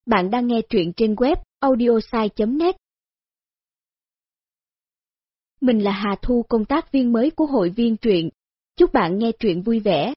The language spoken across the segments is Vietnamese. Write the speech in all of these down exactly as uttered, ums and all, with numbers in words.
Bạn đang nghe truyện trên web audiosai chấm net. Mình là Hà Thu, công tác viên mới của hội viên truyện. Chúc bạn nghe truyện vui vẻ.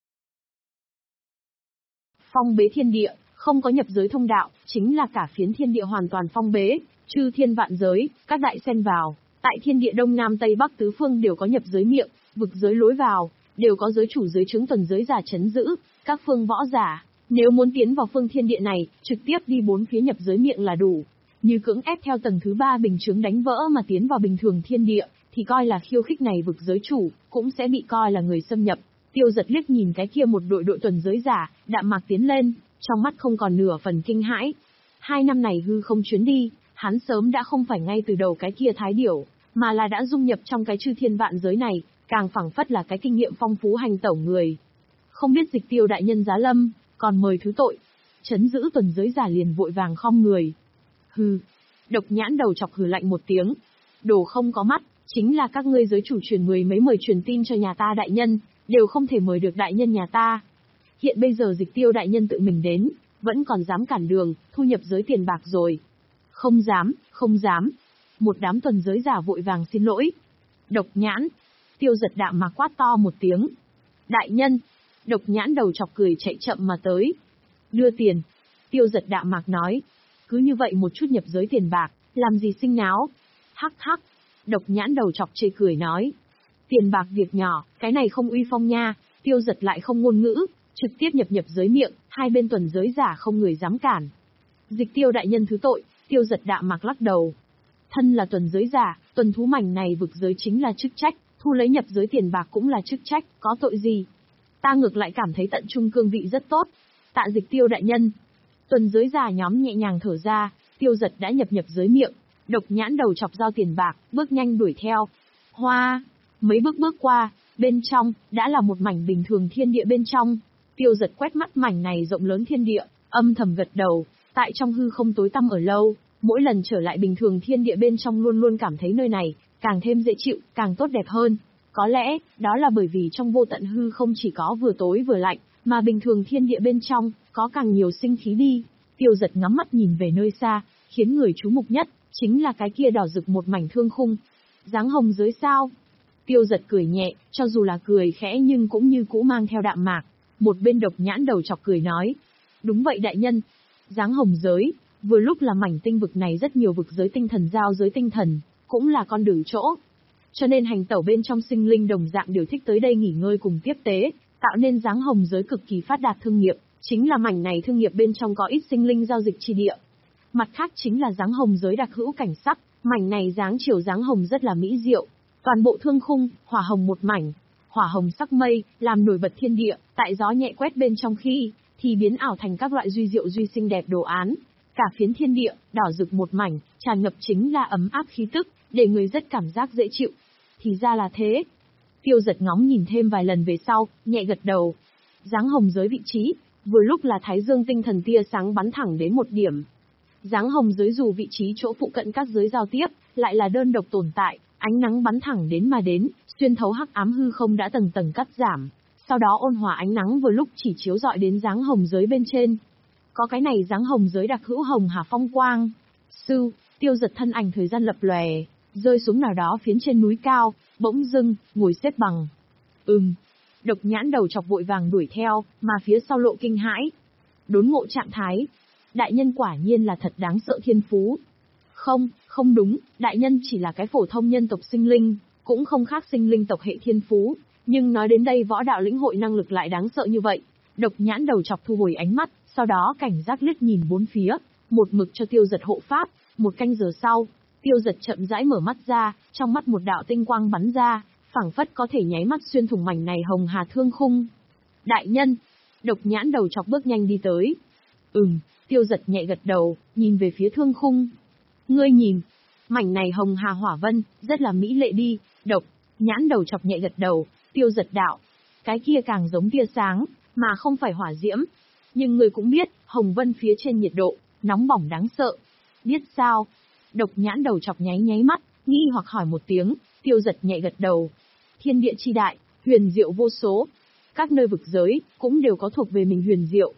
Phong bế thiên địa, không có nhập giới thông đạo, chính là cả phiến thiên địa hoàn toàn phong bế, chư thiên vạn giới, các đại xen vào. Tại thiên địa đông nam tây bắc tứ phương đều có nhập giới miệng, vực giới lối vào, đều có giới chủ giới chứng tuần giới giả trấn giữ, các phương võ giả. Nếu muốn tiến vào phương thiên địa này, trực tiếp đi bốn phía nhập giới miệng là đủ. Như cưỡng ép theo tầng thứ ba bình chướng đánh vỡ mà tiến vào bình thường thiên địa, thì coi là khiêu khích này vực giới chủ, cũng sẽ bị coi là người xâm nhập. Tiêu Giật liếc nhìn cái kia một đội đội tuần giới giả, đạm mạc tiến lên, trong mắt không còn nửa phần kinh hãi. Hai năm này hư không chuyến đi, hắn sớm đã không phải ngay từ đầu cái kia thái điểu, mà là đã dung nhập trong cái chư thiên vạn giới này, càng phảng phất là cái kinh nghiệm phong phú hành tẩu người. Không biết Dịch Tiêu đại nhân giá lâm, còn mời thứ tội. Trấn giữ tuần giới giả liền vội vàng khom người. Hừ. Độc Nhãn đầu chọc hừ lạnh một tiếng. Đồ không có mắt, chính là các ngươi giới chủ truyền mười mấy mời truyền tin cho nhà ta đại nhân, đều không thể mời được đại nhân nhà ta. Hiện bây giờ Dịch Tiêu đại nhân tự mình đến, vẫn còn dám cản đường, thu nhập giới tiền bạc rồi. Không dám, không dám. Một đám tuần giới giả vội vàng xin lỗi. Độc Nhãn. Tiêu Giật đạm mà quát to một tiếng. Đại nhân. Độc Nhãn đầu chọc cười chạy chậm mà tới. Đưa tiền. Tiêu Giật đạm mạc nói. Cứ như vậy một chút nhập giới tiền bạc, làm gì sinh náo. Hắc hắc. Độc Nhãn đầu chọc chê cười nói. Tiền bạc việc nhỏ, cái này không uy phong nha. Tiêu Giật lại không ngôn ngữ, trực tiếp nhập nhập giới miệng, hai bên tuần giới giả không người dám cản. Dịch Tiêu đại nhân thứ tội. Tiêu Giật đạm mạc lắc đầu. Thân là tuần giới giả, tuần thú mảnh này vực giới chính là chức trách, thu lấy nhập giới tiền bạc cũng là chức trách, có tội gì? Ta ngược lại cảm thấy tận trung cương vị rất tốt. Tạ Dịch Tiêu đại nhân. Tuần giới giả nhóm nhẹ nhàng thở ra, Tiêu Giật đã nhập nhập giới miệng, Độc Nhãn đầu chọc giao tiền bạc, bước nhanh đuổi theo. Hoa, mấy bước bước qua, bên trong, đã là một mảnh bình thường thiên địa bên trong. Tiêu Giật quét mắt mảnh này rộng lớn thiên địa, âm thầm gật đầu, tại trong hư không tối tăm ở lâu, mỗi lần trở lại bình thường thiên địa bên trong luôn luôn cảm thấy nơi này, càng thêm dễ chịu, càng tốt đẹp hơn. Có lẽ, đó là bởi vì trong vô tận hư không chỉ có vừa tối vừa lạnh, mà bình thường thiên địa bên trong, có càng nhiều sinh khí đi. Tiêu Giật ngắm mắt nhìn về nơi xa, khiến người chú mục nhất, chính là cái kia đỏ rực một mảnh thương khung. Dáng hồng giới sao? Tiêu Giật cười nhẹ, cho dù là cười khẽ nhưng cũng như cũ mang theo đạm mạc. Một bên Độc Nhãn đầu chọc cười nói. Đúng vậy đại nhân. Dáng hồng giới, vừa lúc là mảnh tinh vực này rất nhiều vực giới tinh thần giao giới tinh thần, cũng là con đường chỗ. Cho nên hành tẩu bên trong sinh linh đồng dạng đều thích tới đây nghỉ ngơi cùng tiếp tế, tạo nên dáng hồng giới cực kỳ phát đạt thương nghiệp, chính là mảnh này thương nghiệp bên trong có ít sinh linh giao dịch chi địa. Mặt khác chính là dáng hồng giới đặc hữu cảnh sắc, mảnh này dáng chiều dáng hồng rất là mỹ diệu, toàn bộ thương khung, hỏa hồng một mảnh, hỏa hồng sắc mây, làm nổi bật thiên địa, tại gió nhẹ quét bên trong khi, thì biến ảo thành các loại duy diệu duy xinh đẹp đồ án. Cả phiến thiên địa, đỏ rực một mảnh, tràn ngập chính là ấm áp khí tức, để người rất cảm giác dễ chịu. Thì ra là thế. Tiêu Giật ngóng nhìn thêm vài lần về sau, nhẹ gật đầu. Dáng hồng giới vị trí, vừa lúc là thái dương tinh thần tia sáng bắn thẳng đến một điểm. Dáng hồng giới dù vị trí chỗ phụ cận các giới giao tiếp, lại là đơn độc tồn tại, ánh nắng bắn thẳng đến mà đến, xuyên thấu hắc ám hư không đã tầng tầng cắt giảm. Sau đó ôn hòa ánh nắng vừa lúc chỉ chiếu rọi đến dáng hồng giới bên trên. Có cái này dáng hồng giới đặc hữu hồng hà phong quang. Sư, Tiêu Giật thân ảnh thời gian lập lòe, rơi xuống nào đó phiến trên núi cao, bỗng dưng, ngồi xếp bằng. Ừm. Độc Nhãn đầu chọc vội vàng đuổi theo, mà phía sau lộ kinh hãi. Đốn ngộ trạng thái. Đại nhân quả nhiên là thật đáng sợ thiên phú. Không, không đúng, đại nhân chỉ là cái phổ thông nhân tộc sinh linh, cũng không khác sinh linh tộc hệ thiên phú. Nhưng nói đến đây võ đạo lĩnh hội năng lực lại đáng sợ như vậy. Độc Nhãn đầu chọc thu hồi ánh mắt, sau đó cảnh giác liếc nhìn bốn phía, một mực cho Tiêu Giật hộ pháp. Một canh giờ sau, Tiêu Giật chậm rãi mở mắt ra, trong mắt một đạo tinh quang bắn ra, phảng phất có thể nháy mắt xuyên thủng mảnh này hồng hà thương khung. Đại nhân. Độc Nhãn đầu chọc bước nhanh đi tới. Ừm. Tiêu Giật nhẹ gật đầu, nhìn về phía thương khung. Ngươi nhìn, mảnh này hồng hà hỏa vân, rất là mỹ lệ đi. Độc Nhãn đầu chọc nhẹ gật đầu. Tiêu Giật đạo. Cái kia càng giống tia sáng, mà không phải hỏa diễm. Nhưng ngươi cũng biết, hồng vân phía trên nhiệt độ, nóng bỏng đáng sợ. Biết sao? Độc Nhãn đầu chọc nháy nháy mắt, nghi hoặc hỏi một tiếng. Tiêu Giật nhẹ gật đầu. Thiên địa chi đại, huyền diệu vô số. Các nơi vực giới, cũng đều có thuộc về mình huyền diệu.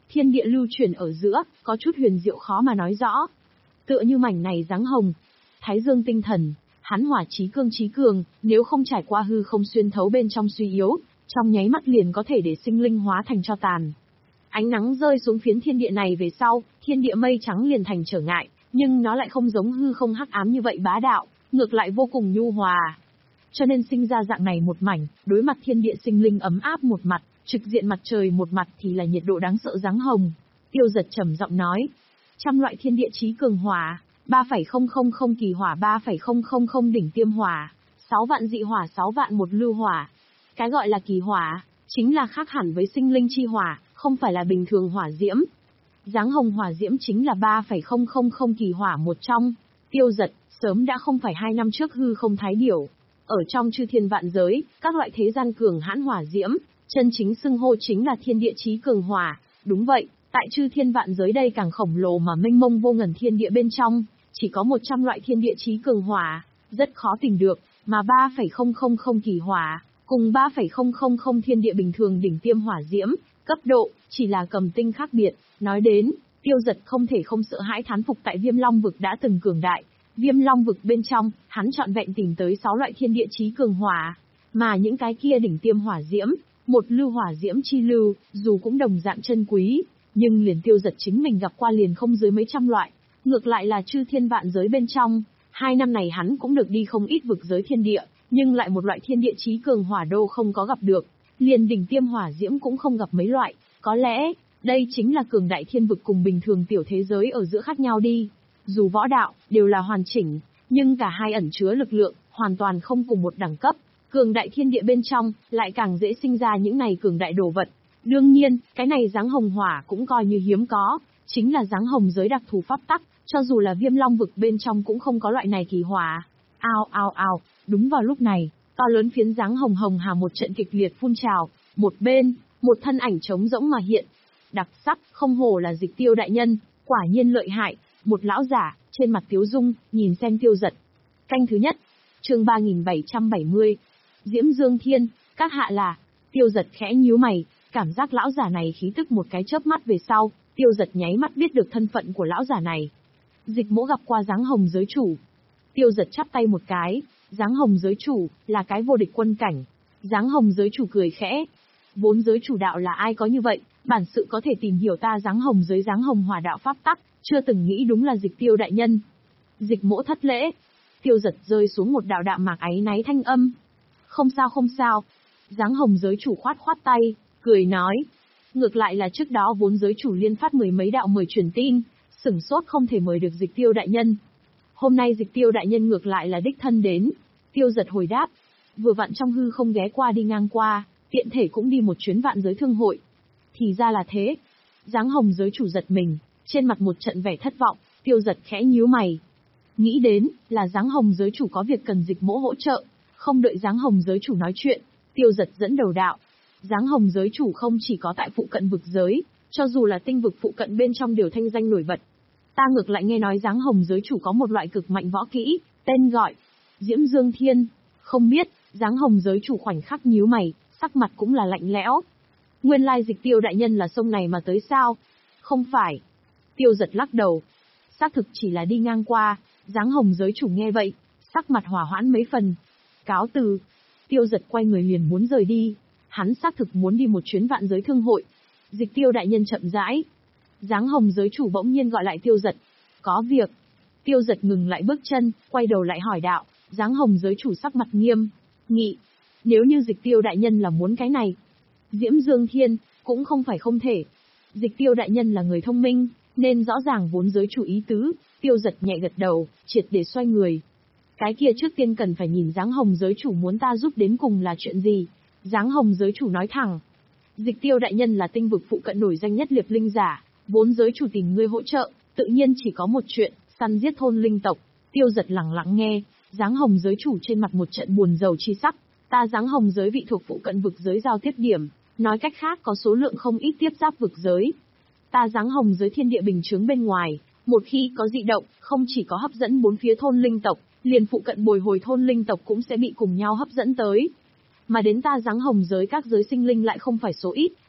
thiên địa lưu chuyển ở giữa, có chút huyền diệu khó mà nói rõ. Tựa như mảnh này dáng hồng, thái dương tinh thần, hắn hỏa chí cương chí cường, nếu không trải qua hư không xuyên thấu bên trong suy yếu, trong nháy mắt liền có thể để sinh linh hóa thành tro tàn. Ánh nắng rơi xuống phiến thiên địa này về sau, thiên địa mây trắng liền thành trở ngại, nhưng nó lại không giống hư không hắc ám như vậy bá đạo, ngược lại vô cùng nhu hòa. Cho nên sinh ra dạng này một mảnh, đối mặt thiên địa sinh linh ấm áp một mặt, trực diện mặt trời một mặt thì là nhiệt độ đáng sợ dáng hồng. Tiêu Giật trầm giọng nói, trăm loại thiên địa chí cường hỏa, ba phẩy không không không kỳ hỏa, ba phẩy không không không đỉnh tiêm hỏa, sáu vạn dị hỏa, sáu vạn một lưu hỏa. Cái gọi là kỳ hỏa, chính là khác hẳn với sinh linh chi hỏa, không phải là bình thường hỏa diễm. Dáng hồng hỏa diễm chính là ba phẩy không không không kỳ hỏa một trong. Tiêu Giật, sớm đã không phải hai năm trước hư không thái điểu. Ở trong chư thiên vạn giới, các loại thế gian cường hãn hỏa diễm, chân chính xưng hô chính là thiên địa chí cường hỏa. Đúng vậy, tại chư thiên vạn giới đây càng khổng lồ mà mênh mông vô ngần thiên địa bên trong, chỉ có một trăm loại thiên địa chí cường hỏa, rất khó tìm được, mà ba phẩy không không không kỳ hỏa, cùng ba phẩy không không không thiên địa bình thường đỉnh tiêm hỏa diễm, cấp độ, chỉ là cầm tinh khác biệt. Nói đến, Tiêu Giật không thể không sợ hãi thán phục tại Viêm Long vực đã từng cường đại. Viêm Long vực bên trong, hắn trọn vẹn tìm tới sáu loại thiên địa chí cường hỏa, mà những cái kia đỉnh tiêm hỏa diễm, một lưu hỏa diễm chi lưu, dù cũng đồng dạng chân quý, nhưng liền Tiêu Giật chính mình gặp qua liền không dưới mấy trăm loại, ngược lại là chư thiên vạn giới bên trong, hai năm này hắn cũng được đi không ít vực giới thiên địa, nhưng lại một loại thiên địa chí cường hỏa đô không có gặp được, liền đỉnh tiêm hỏa diễm cũng không gặp mấy loại, có lẽ, đây chính là cường đại thiên vực cùng bình thường tiểu thế giới ở giữa khác nhau đi. Dù võ đạo, đều là hoàn chỉnh, nhưng cả hai ẩn chứa lực lượng, hoàn toàn không cùng một đẳng cấp. Cường đại thiên địa bên trong, lại càng dễ sinh ra những này cường đại đồ vật. Đương nhiên, cái này dáng hồng hỏa cũng coi như hiếm có, chính là dáng hồng giới đặc thù pháp tắc, cho dù là Viêm Long vực bên trong cũng không có loại này kỳ hỏa. Ao ao ao, đúng vào lúc này, to lớn phiến dáng hồng hồng hà một trận kịch liệt phun trào, một bên, một thân ảnh trống rỗng mà hiện. Đặc sắc, không hổ là Dịch Tiêu đại nhân, quả nhiên lợi hại. Một lão giả, trên mặt tiếu dung, nhìn xem Tiêu Giật. Canh thứ nhất, chương ba nghìn bảy trăm bảy mươi. Diễm Dương Thiên, các hạ là. Tiêu Giật khẽ nhíu mày, cảm giác lão giả này khí tức một cái chớp mắt về sau, Tiêu Giật nháy mắt biết được thân phận của lão giả này. Dịch Mỗ gặp qua dáng hồng giới chủ. Tiêu Giật chắp tay một cái, dáng hồng giới chủ, là cái vô địch quân cảnh. Dáng hồng giới chủ cười khẽ. Vốn giới chủ đạo là ai có như vậy, bản sự có thể tìm hiểu ta dáng hồng giới dáng hồng hỏa đạo pháp tắc, chưa từng nghĩ đúng là Dịch Tiêu đại nhân. Dịch Mỗ thất lễ. Tiêu Giật rơi xuống một đạo đạm mạc áy náy thanh âm. Không sao không sao. Dáng hồng giới chủ khoát khoát tay, cười nói. Ngược lại là trước đó vốn giới chủ liên phát mười mấy đạo mời truyền tin, sửng sốt không thể mời được Dịch Tiêu đại nhân. Hôm nay Dịch Tiêu đại nhân ngược lại là đích thân đến. Tiêu Giật hồi đáp. Vừa vặn trong hư không ghé qua đi ngang qua, tiện thể cũng đi một chuyến vạn giới thương hội. Thì ra là thế. Dáng hồng giới chủ giật mình, trên mặt một trận vẻ thất vọng, Tiêu Giật khẽ nhíu mày. Nghĩ đến, là dáng hồng giới chủ có việc cần Dịch Mỗ hỗ trợ, không đợi dáng hồng giới chủ nói chuyện, Tiêu Giật dẫn đầu đạo. Dáng hồng giới chủ không chỉ có tại phụ cận vực giới, cho dù là tinh vực phụ cận bên trong đều thanh danh nổi bật. Ta ngược lại nghe nói dáng hồng giới chủ có một loại cực mạnh võ kỹ, tên gọi Diễm Dương Thiên. Không biết, dáng hồng giới chủ khoảnh khắc nhíu mày, sắc mặt cũng là lạnh lẽo. Nguyên lai Dịch Tiêu đại nhân là sông này mà tới sao? Không phải. Tiêu Giật lắc đầu. Xác thực chỉ là đi ngang qua. Dáng hồng giới chủ nghe vậy, sắc mặt hỏa hoãn mấy phần. Cáo từ. Tiêu Giật quay người liền muốn rời đi. Hắn xác thực muốn đi một chuyến vạn giới thương hội. Dịch Tiêu đại nhân chậm rãi. Dáng hồng giới chủ bỗng nhiên gọi lại Tiêu Giật. Có việc. Tiêu Giật ngừng lại bước chân, quay đầu lại hỏi đạo. Dáng hồng giới chủ sắc mặt nghiêm nghị. Nếu như Dịch Tiêu đại nhân là muốn cái này, Diễm Dương Thiên, cũng không phải không thể. Dịch Tiêu đại nhân là người thông minh, nên rõ ràng vốn giới chủ ý tứ. Tiêu Giật nhẹ gật đầu, triệt để xoay người. Cái kia trước tiên cần phải nhìn dáng hồng giới chủ muốn ta giúp đến cùng là chuyện gì. Dáng hồng giới chủ nói thẳng. Dịch Tiêu đại nhân là tinh vực phụ cận nổi danh nhất liệp linh giả, vốn giới chủ tìm ngươi hỗ trợ, tự nhiên chỉ có một chuyện, săn giết thôn linh tộc. Tiêu Giật lặng lặng nghe, dáng hồng giới chủ trên mặt một trận buồn rầu chi sắc. Ta dáng hồng giới vị thuộc phụ cận vực giới giao tiếp điểm, nói cách khác có số lượng không ít tiếp giáp vực giới. Ta dáng hồng giới thiên địa bình chướng bên ngoài, một khi có dị động, không chỉ có hấp dẫn bốn phía thôn linh tộc, liền phụ cận bồi hồi thôn linh tộc cũng sẽ bị cùng nhau hấp dẫn tới. Mà đến ta dáng hồng giới các giới sinh linh lại không phải số ít,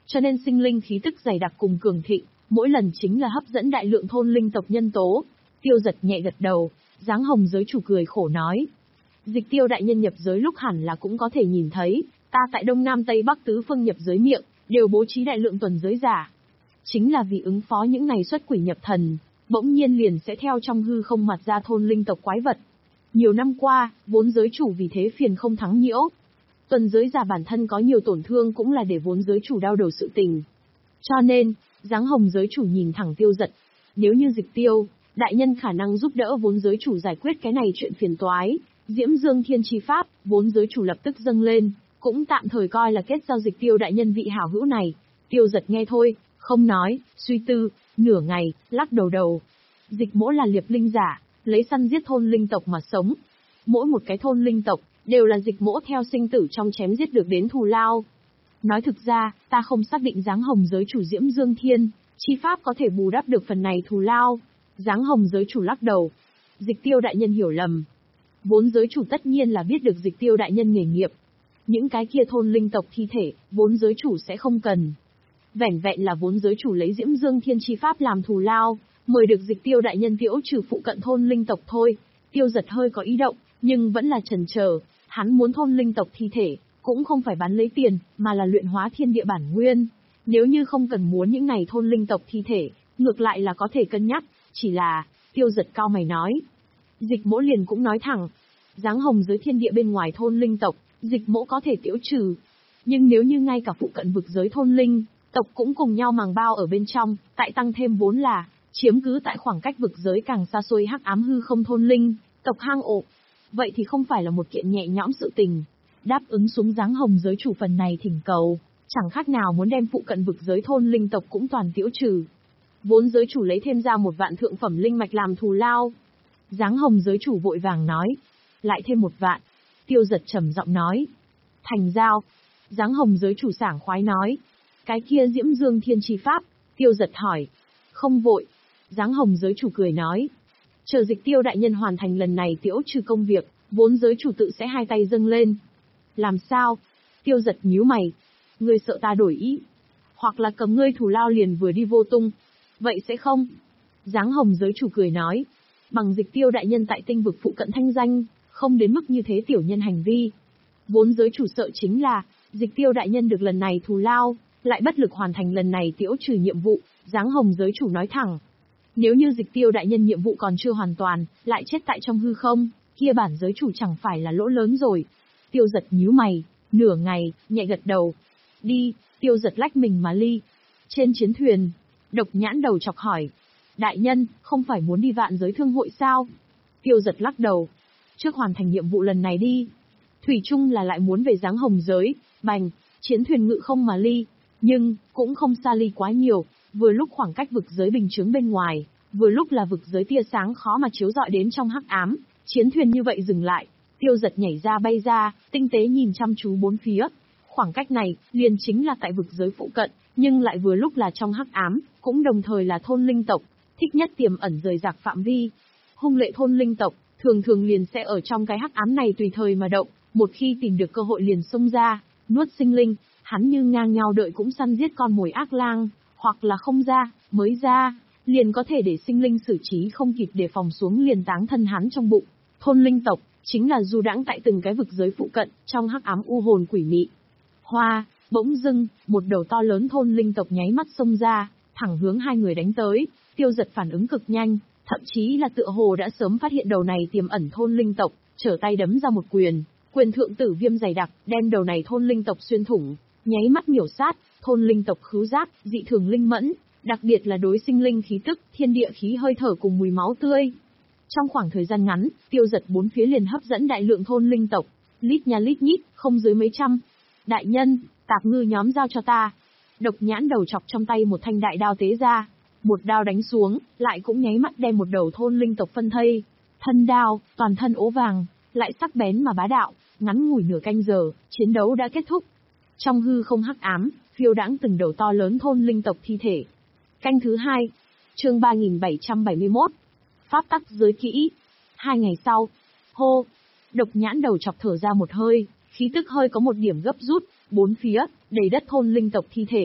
cho nên sinh linh khí tức dày đặc cùng cường thịnh, mỗi lần chính là hấp dẫn đại lượng thôn linh tộc nhân tố. Tiêu Giật nhẹ gật đầu, dáng hồng giới chủ cười khổ nói. Dịch Tiêu đại nhân nhập giới lúc hẳn là cũng có thể nhìn thấy, ta tại Đông Nam Tây Bắc tứ phương nhập giới miệng, đều bố trí đại lượng tuần giới giả. Chính là vì ứng phó những này xuất quỷ nhập thần, bỗng nhiên liền sẽ theo trong hư không mặt ra thôn linh tộc quái vật. Nhiều năm qua, vốn giới chủ vì thế phiền không thắng nhiễu. Tuần giới giả bản thân có nhiều tổn thương cũng là để vốn giới chủ đau đầu sự tình. Cho nên, dáng hồng giới chủ nhìn thẳng Tiêu Giật. Nếu như Dịch Tiêu, đại nhân khả năng giúp đỡ vốn giới chủ giải quyết cái này chuyện phiền toái, Diễm Dương Thiên Chi Pháp, vốn giới chủ lập tức dâng lên, cũng tạm thời coi là kết giao Dịch Tiêu đại nhân vị hảo hữu này. Tiêu Giật nghe thôi, không nói, suy tư, nửa ngày, lắc đầu đầu. Dịch Mỗ là liệp linh giả, lấy săn giết thôn linh tộc mà sống. Mỗi một cái thôn linh tộc, đều là Dịch Mỗ theo sinh tử trong chém giết được đến thù lao. Nói thực ra, ta không xác định dáng hồng giới chủ Diễm Dương Thiên Chi Pháp có thể bù đắp được phần này thù lao. Dáng hồng giới chủ lắc đầu. Dịch Tiêu đại nhân hiểu lầm. Vốn giới chủ tất nhiên là biết được Dịch Tiêu đại nhân nghề nghiệp. Những cái kia thôn linh tộc thi thể, vốn giới chủ sẽ không cần. Vẻn vẹn là vốn giới chủ lấy Diễm Dương Thiên Chi Pháp làm thù lao, mời được Dịch Tiêu đại nhân tiễu trừ phụ cận thôn linh tộc thôi. Tiêu Giật hơi có ý động, nhưng vẫn là chần chờ. Hắn muốn thôn linh tộc thi thể, cũng không phải bán lấy tiền, mà là luyện hóa thiên địa bản nguyên. Nếu như không cần muốn những này thôn linh tộc thi thể, ngược lại là có thể cân nhắc, chỉ là, Tiêu Giật cao mày nói. Dịch Mỗ liền cũng nói thẳng, dáng hồng giới thiên địa bên ngoài thôn linh tộc, Dịch Mỗ có thể tiễu trừ. Nhưng nếu như ngay cả phụ cận vực giới thôn linh tộc cũng cùng nhau màng bao ở bên trong, tại tăng thêm vốn là, chiếm cứ tại khoảng cách vực giới càng xa xôi hắc ám hư không thôn linh tộc hang ổ. Vậy thì không phải là một kiện nhẹ nhõm sự tình. Đáp ứng xuống dáng hồng giới chủ phần này thỉnh cầu, chẳng khác nào muốn đem phụ cận vực giới thôn linh tộc cũng toàn tiễu trừ. Vốn giới chủ lấy thêm ra một vạn thượng phẩm linh mạch làm thù lao. Dáng hồng giới chủ vội vàng nói, lại thêm một vạn. Tiêu Giật trầm giọng nói, thành giao. Dáng hồng giới chủ sảng khoái nói, cái kia Diễm Dương Thiên Chi Pháp. Tiêu Giật hỏi, không vội. Dáng hồng giới chủ cười nói, chờ Dịch Tiêu đại nhân hoàn thành lần này tiễu trừ công việc, vốn giới chủ tự sẽ hai tay dâng lên. Làm sao? Tiêu Giật nhíu mày. Ngươi sợ ta đổi ý? Hoặc là cầm ngươi thù lao liền vừa đi vô tung? Vậy sẽ không? Dáng hồng giới chủ cười nói, bằng Dịch Tiêu đại nhân tại tinh vực phụ cận thanh danh, không đến mức như thế tiểu nhân hành vi. Vốn giới chủ sợ chính là, Dịch Tiêu đại nhân được lần này thù lao, lại bất lực hoàn thành lần này tiễu trừ nhiệm vụ. Dáng hồng giới chủ nói thẳng, nếu như Dịch Tiêu đại nhân nhiệm vụ còn chưa hoàn toàn, lại chết tại trong hư không, kia bản giới chủ chẳng phải là lỗ lớn rồi. Tiêu Giật nhíu mày, nửa ngày, nhẹ gật đầu. Đi. Tiêu Giật lách mình mà ly. Trên chiến thuyền, Độc Nhãn đầu chọc hỏi, đại nhân, không phải muốn đi vạn giới thương hội sao? Tiêu Giật lắc đầu, trước hoàn thành nhiệm vụ lần này đi. Thủy chung là lại muốn về dáng hồng giới. Bành, chiến thuyền ngự không mà ly, nhưng cũng không xa ly quá nhiều, vừa lúc khoảng cách vực giới bình chướng bên ngoài, vừa lúc là vực giới tia sáng khó mà chiếu rọi đến trong hắc ám. Chiến thuyền như vậy dừng lại, Tiêu Giật nhảy ra bay ra, tinh tế nhìn chăm chú bốn phía. Khoảng cách này, liền chính là tại vực giới phụ cận, nhưng lại vừa lúc là trong hắc ám, cũng đồng thời là thôn linh tộc, thích nhất tiềm ẩn rời rạc phạm vi. Hung lệ thôn linh tộc, thường thường liền sẽ ở trong cái hắc ám này tùy thời mà động, một khi tìm được cơ hội liền xông ra, nuốt sinh linh. Hắn như ngang nhau đợi cũng săn giết con mồi ác lang, hoặc là không ra, mới ra, liền có thể để sinh linh xử trí không kịp đề phòng xuống liền táng thân hắn trong bụng. Thôn linh tộc, chính là du đãng tại từng cái vực giới phụ cận, trong hắc ám u hồn quỷ mị. Hoa, bỗng dưng, một đầu to lớn thôn linh tộc nháy mắt xông ra, thẳng hướng hai người đánh tới. Tiêu Giật phản ứng cực nhanh, thậm chí là tựa hồ đã sớm phát hiện đầu này tiềm ẩn thôn linh tộc, trở tay đấm ra một quyền, quyền thượng tử viêm dày đặc, đem đầu này thôn linh tộc xuyên thủng, nháy mắt miểu sát. Thôn linh tộc khứu giác, dị thường linh mẫn, đặc biệt là đối sinh linh khí tức, thiên địa khí hơi thở cùng mùi máu tươi. Trong khoảng thời gian ngắn, Tiêu Giật bốn phía liền hấp dẫn đại lượng thôn linh tộc, lít nha lít nhít, không dưới mấy trăm. Đại nhân, tạp ngư nhóm giao cho ta. Độc Nhãn đầu chọc trong tay một thanh đại đao tế ra, một đao đánh xuống, lại cũng nháy mắt đem một đầu thôn linh tộc phân thây. Thân đao, toàn thân ố vàng, lại sắc bén mà bá đạo, ngắn ngủi nửa canh giờ, chiến đấu đã kết thúc. Trong hư không hắc ám, phiêu đãng từng đầu to lớn thôn linh tộc thi thể. Canh thứ hai, chương ba nghìn bảy trăm bảy mươi mốt. Pháp tắc giới kỹ. Hai ngày sau, hô, Độc Nhãn đầu chọc thở ra một hơi, khí tức hơi có một điểm gấp rút, bốn phía, đầy đất thôn linh tộc thi thể.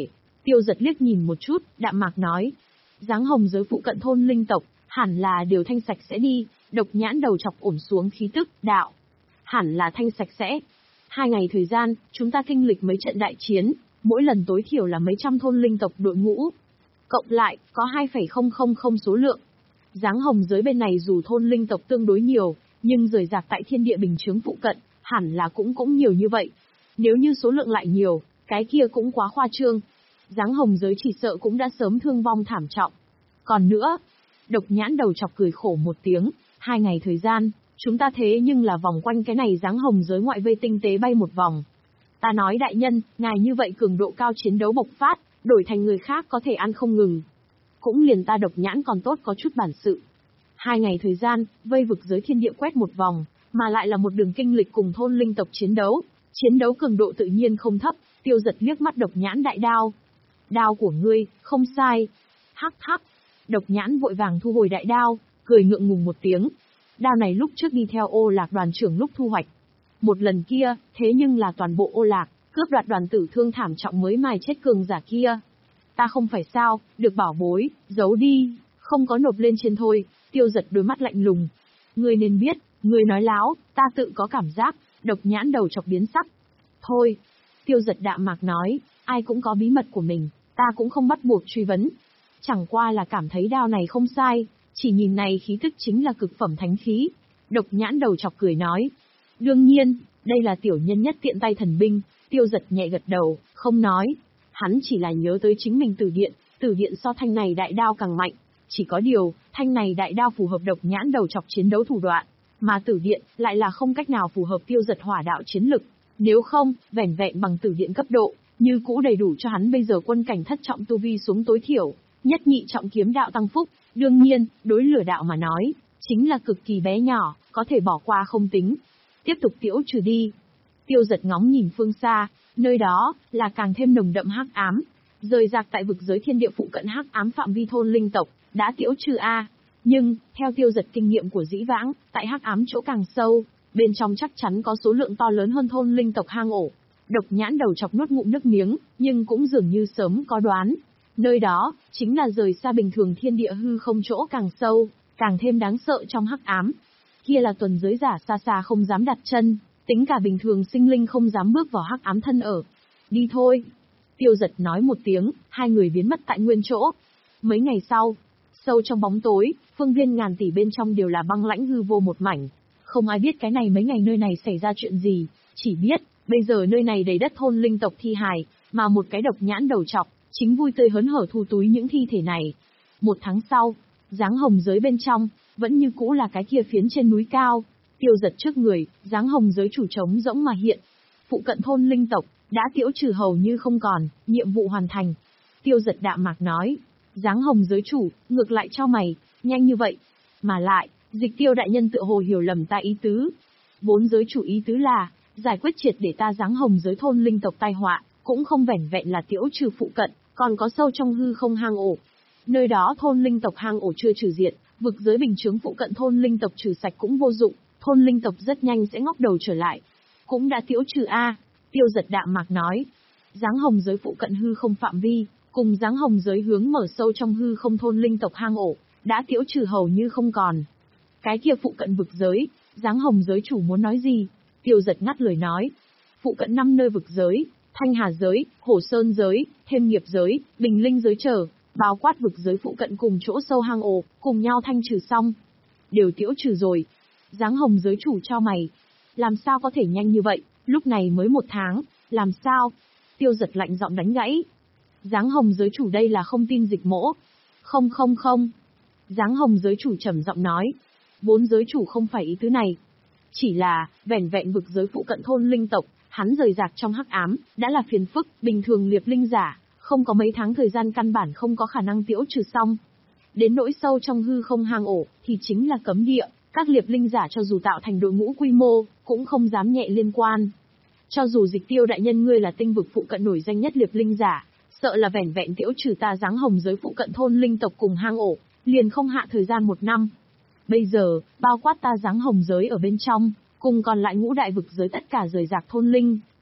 Tiêu Giật liếc nhìn một chút, đạm mạc nói. Giáng hồng giới phụ cận thôn linh tộc, hẳn là đều thanh sạch sẽ đi. Độc Nhãn đầu chọc ổn xuống khí tức, đạo. Hẳn là thanh sạch sẽ. Hai ngày thời gian, chúng ta kinh lịch mấy trận đại chiến, mỗi lần tối thiểu là mấy trăm thôn linh tộc đội ngũ. Cộng lại, có hai phẩy không không không số lượng. Giáng hồng giới bên này dù thôn linh tộc tương đối nhiều, nhưng rời rạc tại thiên địa bình chướng phụ cận, hẳn là cũng cũng nhiều như vậy. Nếu như số lượng lại nhiều, cái kia cũng quá khoa trương. Giáng hồng giới chỉ sợ cũng đã sớm thương vong thảm trọng. Còn nữa, Độc Nhãn đầu chọc cười khổ một tiếng, hai ngày thời gian, chúng ta thế nhưng là vòng quanh cái này Giáng hồng giới ngoại vây tinh tế bay một vòng. Ta nói đại nhân, ngài như vậy cường độ cao chiến đấu bộc phát, đổi thành người khác có thể ăn không ngừng. Cũng liền ta Độc Nhãn còn tốt có chút bản sự. Hai ngày thời gian, vây vực giới thiên địa quét một vòng, mà lại là một đường kinh lịch cùng thôn linh tộc chiến đấu. Chiến đấu cường độ tự nhiên không thấp, Tiêu Giật liếc mắt Độc Nhãn đại đao. Đao của ngươi, không sai. Hắc hắc. Độc Nhãn vội vàng thu hồi đại đao, cười ngượng ngùng một tiếng. Đao này lúc trước đi theo Ô Lạc đoàn trưởng lúc thu hoạch. Một lần kia, thế nhưng là toàn bộ Ô Lạc, cướp đoạt đoàn tử thương thảm trọng mới mài chết cường giả kia. Ta không phải sao, được bảo bối, giấu đi, không có nộp lên trên thôi. Tiêu Giật đôi mắt lạnh lùng. Ngươi nên biết, ngươi nói láo, ta tự có cảm giác. Độc Nhãn đầu chọc biến sắc. Thôi. Tiêu Giật đạm mạc nói, ai cũng có bí mật của mình, ta cũng không bắt buộc truy vấn. Chẳng qua là cảm thấy đao này không sai, chỉ nhìn này khí tức chính là cực phẩm thánh khí. Độc Nhãn đầu chọc cười nói. Đương nhiên, đây là tiểu nhân nhất tiện tay thần binh. Tiêu Giật nhẹ gật đầu, không nói. Hắn chỉ là nhớ tới chính mình tử điện, tử điện so thanh này đại đao càng mạnh. Chỉ có điều, thanh này đại đao phù hợp Độc Nhãn đầu chọc chiến đấu thủ đoạn, mà tử điện lại là không cách nào phù hợp Tiêu Giật hỏa đạo chiến lực. Nếu không, vẻn vẹn bằng tử điện cấp độ, như cũ đầy đủ cho hắn bây giờ quân cảnh thất trọng tu vi xuống tối thiểu, nhất nhị trọng kiếm đạo tăng phúc. Đương nhiên, đối lửa đạo mà nói, chính là cực kỳ bé nhỏ, có thể bỏ qua không tính. Tiếp tục tiễu trừ đi. Tiêu Giật ngóng nhìn phương xa, nơi đó là càng thêm nồng đậm hắc ám. Rời rạc tại vực giới thiên địa phụ cận hắc ám phạm vi thôn linh tộc, đã tiễu trừ a. Nhưng, theo Tiêu Giật kinh nghiệm của dĩ vãng, tại hắc ám chỗ càng sâu, bên trong chắc chắn có số lượng to lớn hơn thôn linh tộc hang ổ. Độc Nhãn đầu chọc nuốt ngụm nước miếng, nhưng cũng dường như sớm có đoán. Nơi đó, chính là rời xa bình thường thiên địa hư không chỗ càng sâu, càng thêm đáng sợ trong hắc ám. Kia là tuần giới giả xa xa không dám đặt chân, tính cả bình thường sinh linh không dám bước vào hắc ám thân ở. Đi thôi. Tiêu Giật nói một tiếng, hai người biến mất tại nguyên chỗ. Mấy ngày sau, sâu trong bóng tối, phương viên ngàn tỷ bên trong đều là băng lãnh hư vô một mảnh. Không ai biết cái này mấy ngày nơi này xảy ra chuyện gì, chỉ biết, bây giờ nơi này đầy đất thôn linh tộc thi hài, mà một cái Độc Nhãn đầu chọc, chính vui tươi hớn hở thu túi những thi thể này. Một tháng sau, Giáng hồng giới bên trong, vẫn như cũ là cái kia phiến trên núi cao. Tiêu Giật trước người, Giáng hồng giới chủ trống rỗng mà hiện. Phụ cận thôn linh tộc, đã tiễu trừ hầu như không còn, nhiệm vụ hoàn thành. Tiêu Giật đạm mạc nói, Giáng hồng giới chủ, ngược lại cho mày, nhanh như vậy. Mà lại, Dịch Tiêu đại nhân tựa hồ hiểu lầm ta ý tứ. Vốn giới chủ ý tứ là, giải quyết triệt để ta Giáng hồng giới thôn linh tộc tai họa, cũng không vẻn vẹn là tiễu trừ phụ cận, còn có sâu trong hư không hang ổ. Nơi đó thôn linh tộc hang ổ chưa trừ diệt, vực giới bình chướng phụ cận thôn linh tộc trừ sạch cũng vô dụng, thôn linh tộc rất nhanh sẽ ngóc đầu trở lại. Cũng đã tiễu trừ a. Tiêu Giật đạm mạc nói. Giáng hồng giới phụ cận hư không phạm vi, cùng Giáng hồng giới hướng mở sâu trong hư không thôn linh tộc hang ổ, đã tiễu trừ hầu như không còn. Cái kia phụ cận vực giới, Giáng hồng giới chủ muốn nói gì? Tiêu Giật ngắt lời nói. Phụ cận năm nơi vực giới, Thanh Hà giới, Hổ Sơn giới, Thêm Nghiệp giới, Bình Linh giới trở, bao quát vực giới phụ cận cùng chỗ sâu hang ổ, cùng nhau thanh trừ xong. Đều tiễu trừ rồi. Giáng hồng giới chủ cho mày. Làm sao có thể nhanh như vậy, lúc này mới một tháng, làm sao? Tiêu Giật lạnh giọng đánh gãy. Giáng hồng giới chủ đây là không tin Dịch Mỗ. Không không không. Giáng hồng giới chủ trầm giọng nói. Vốn giới chủ không phải ý tứ này. Chỉ là, vẻn vẹn vực giới phụ cận thôn linh tộc, hắn rời rạc trong hắc ám, đã là phiền phức, bình thường liệp linh giả, không có mấy tháng thời gian căn bản không có khả năng tiễu trừ xong. Đến nỗi sâu trong hư không hang ổ, thì chính là cấm địa, các liệp linh giả cho dù tạo thành đội ngũ quy mô, cũng không dám nhẹ liên quan. Cho dù Dịch Tiêu đại nhân ngươi là tinh vực phụ cận nổi danh nhất liệp linh giả, sợ là vẻn vẹn tiễu trừ ta Giáng hồng giới phụ cận thôn linh tộc cùng hang ổ, liền không hạ thời gian một năm. Bây giờ, bao quát ta Giáng hồng giới ở bên trong, cùng còn lại ngũ đại vực giới tất cả rời rạc thôn linh,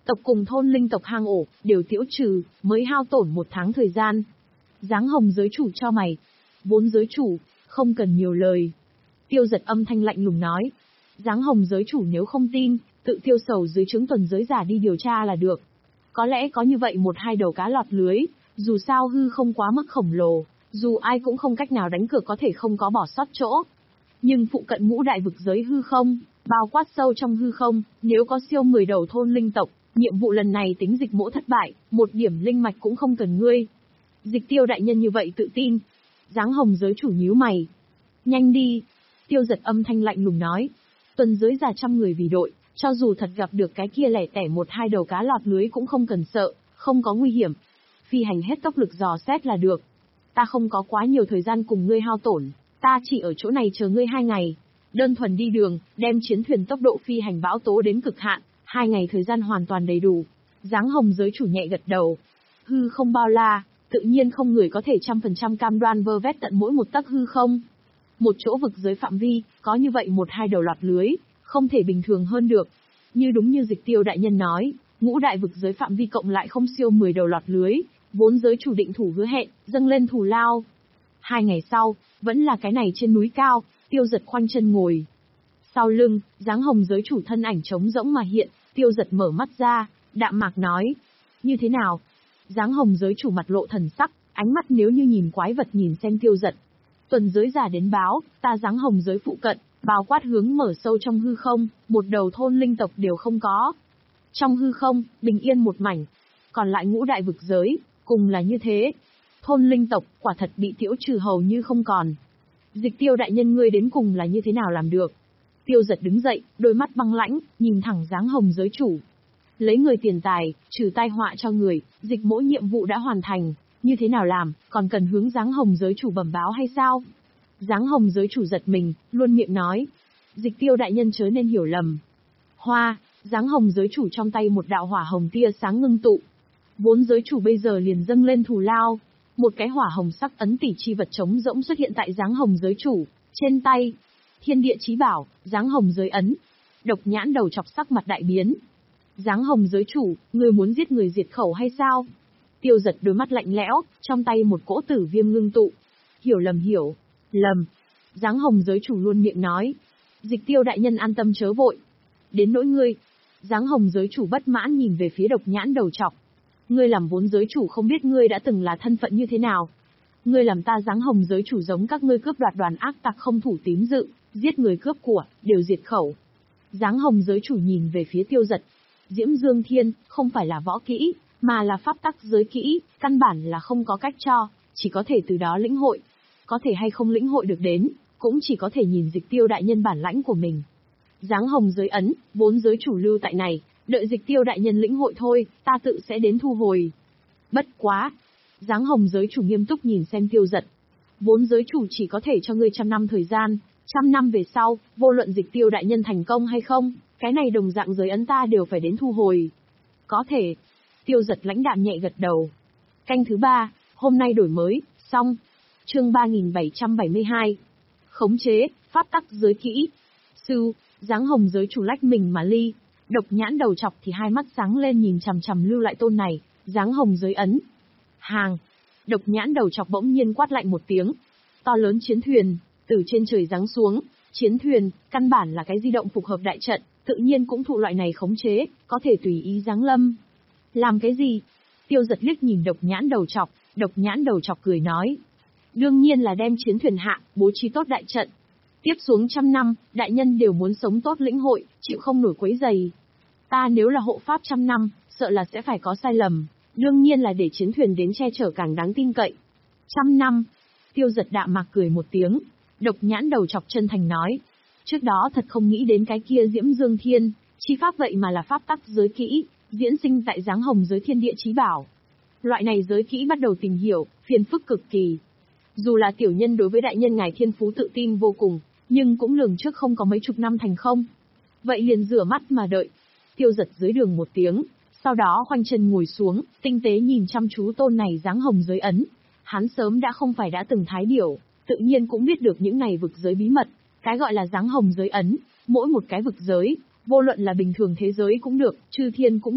tộc cùng thôn linh tộc hang ổ, đều tiễu trừ, mới hao tổn một tháng thời gian. Giáng Hồng giới chủ cho mày. Vốn giới chủ, không cần nhiều lời. Tiêu Giật âm thanh lạnh lùng nói. Giáng Hồng giới chủ nếu không tin, tự tiêu sầu dưới trướng tuần giới giả đi điều tra là được. Có lẽ có như vậy một hai đầu cá lọt lưới, dù sao hư không quá mức khổng lồ, dù ai cũng không cách nào đánh cược có thể không có bỏ sót chỗ. Nhưng phụ cận ngũ đại vực giới hư không, bao quát sâu trong hư không, nếu có siêu mười đầu thôn linh tộc, nhiệm vụ lần này tính dịch mỗ thất bại, một điểm linh mạch cũng không cần ngươi. Dịch Tiêu đại nhân như vậy tự tin. Giáng Hồng giới chủ nhíu mày. Nhanh đi. Tiêu Giật âm thanh lạnh lùng nói. Tuần giới giả trăm người vì đội, cho dù thật gặp được cái kia lẻ tẻ một hai đầu cá lọt lưới cũng không cần sợ, không có nguy hiểm. Phi hành hết tốc lực dò xét là được. Ta không có quá nhiều thời gian cùng ngươi hao tổn, ta chỉ ở chỗ này chờ ngươi hai ngày. Đơn thuần đi đường, đem chiến thuyền tốc độ phi hành bão tố đến cực hạn, hai ngày thời gian hoàn toàn đầy đủ. Giáng Hồng giới chủ nhẹ gật đầu. Hư không bao la, tự nhiên không người có thể trăm phần trăm cam đoan vơ vét tận mỗi một tấc hư không. Một chỗ vực giới phạm vi, có như vậy một hai đầu lọt lưới, không thể bình thường hơn được. Như đúng như Dịch Tiêu đại nhân nói, ngũ đại vực giới phạm vi cộng lại không siêu mười đầu lọt lưới, vốn giới chủ định thủ hứa hẹn, dâng lên thù lao. Hai ngày sau, vẫn là cái này trên núi cao, Tiêu Giật khoanh chân ngồi. Sau lưng, Giáng Hồng giới chủ thân ảnh trống rỗng mà hiện, Tiêu Giật mở mắt ra, đạm mạc nói. Như thế nào? Giáng Hồng giới chủ mặt lộ thần sắc, ánh mắt nếu như nhìn quái vật nhìn xem Tiêu Giật. Tuần giới giả đến báo, ta Giáng Hồng giới phụ cận, bao quát hướng mở sâu trong hư không, một đầu thôn linh tộc đều không có. Trong hư không, bình yên một mảnh. Còn lại ngũ đại vực giới, cùng là như thế. Thôn linh tộc, quả thật bị tiễu trừ hầu như không còn. Dịch Tiêu đại nhân ngươi đến cùng là như thế nào làm được? Tiêu Giật đứng dậy, đôi mắt băng lãnh, nhìn thẳng Giáng Hồng giới chủ. Lấy người tiền tài, trừ tai họa cho người, dịch mỗi nhiệm vụ đã hoàn thành, như thế nào làm, còn cần hướng Giáng Hồng giới chủ bẩm báo hay sao? Giáng Hồng giới chủ giật mình, luôn miệng nói. Dịch Tiêu đại nhân chớ nên hiểu lầm. Hoa, Giáng Hồng giới chủ trong tay một đạo hỏa hồng tia sáng ngưng tụ. Vốn giới chủ bây giờ liền dâng lên thù lao. Một cái hỏa hồng sắc ấn tỷ chi vật trống rỗng xuất hiện tại Giáng Hồng giới chủ, trên tay. Thiên địa chí bảo, Giáng Hồng giới ấn. Độc Nhãn đầu chọc sắc mặt đại biến. Giáng Hồng giới chủ, ngươi muốn giết người diệt khẩu hay sao? Tiêu Giật đôi mắt lạnh lẽo, trong tay một cỗ tử viêm ngưng tụ. Hiểu lầm hiểu, lầm. Giáng Hồng giới chủ luôn miệng nói. Dịch Tiêu đại nhân an tâm chớ vội. Đến nỗi ngươi. Giáng Hồng giới chủ bất mãn nhìn về phía Độc Nhãn đầu chọc. Ngươi làm vốn giới chủ không biết ngươi đã từng là thân phận như thế nào. Ngươi làm ta Giáng Hồng giới chủ giống các ngươi cướp đoạt đoàn ác tặc không thủ tín dự, giết người cướp của, đều diệt khẩu. Giáng Hồng giới chủ nhìn về phía Tiêu Giật. Diễm Dương Thiên, không phải là võ kỹ, mà là pháp tắc giới kỹ, căn bản là không có cách cho, chỉ có thể từ đó lĩnh hội. Có thể hay không lĩnh hội được đến, cũng chỉ có thể nhìn Dịch Tiêu đại nhân bản lãnh của mình. Giáng Hồng giới ấn, vốn giới chủ lưu tại này, đợi Dịch Tiêu đại nhân lĩnh hội thôi, ta tự sẽ đến thu hồi. Bất quá. Giáng Hồng giới chủ nghiêm túc nhìn xem Tiêu Giật. Vốn giới chủ chỉ có thể cho ngươi trăm năm thời gian, trăm năm về sau, vô luận Dịch Tiêu đại nhân thành công hay không, cái này đồng dạng giới ấn ta đều phải đến thu hồi. Có thể. Tiêu Giật lãnh đạm nhẹ gật đầu. Canh thứ ba, hôm nay đổi mới, xong. Chương ba nghìn bảy trăm bảy mươi hai. Khống chế, pháp tắc giới kỹ. Sư, Giáng Hồng giới chủ lách mình mà ly. Độc Nhãn đầu chọc thì hai mắt sáng lên nhìn chằm chằm lưu lại tôn này, Giáng Hồng giới ấn. Hàng. Độc Nhãn đầu chọc bỗng nhiên quát lạnh một tiếng. To lớn chiến thuyền, từ trên trời giáng xuống. Chiến thuyền, căn bản là cái di động phục hợp đại trận, tự nhiên cũng thụ loại này khống chế, có thể tùy ý giáng lâm. Làm cái gì? Tiêu Giật liếc nhìn Độc Nhãn đầu chọc, Độc Nhãn đầu chọc cười nói. Đương nhiên là đem chiến thuyền hạ, bố trí tốt đại trận. Tiếp xuống trăm năm, đại nhân đều muốn sống tốt lĩnh hội, chịu không nổi quấy giày. Ta nếu là hộ pháp trăm năm, sợ là sẽ phải có sai lầm. Đương nhiên là để chiến thuyền đến che chở càng đáng tin cậy. Trăm năm. Tiêu Giật đạm mạc cười một tiếng. Độc Nhãn đầu chọc chân thành nói. Trước đó thật không nghĩ đến cái kia Diễm Dương Thiên, chi pháp vậy mà là pháp tắc giới kỹ, diễn sinh tại Giáng Hồng giới thiên địa chí bảo. Loại này giới kỹ bắt đầu tìm hiểu, phiền phức cực kỳ. Dù là tiểu nhân đối với đại nhân ngài thiên phú tự tin vô cùng, nhưng cũng lường trước không có mấy chục năm thành không. Vậy liền rửa mắt mà đợi. Tiêu Giật dưới đường một tiếng, sau đó khoanh chân ngồi xuống, tinh tế nhìn chăm chú tôn này Giáng Hồng giới ấn. Hắn sớm đã không phải đã từng thái điểu, tự nhiên cũng biết được những này vực giới bí mật. Cái gọi là Giáng Hồng giới ấn, mỗi một cái vực giới, vô luận là bình thường thế giới cũng được, chư thiên cũng được,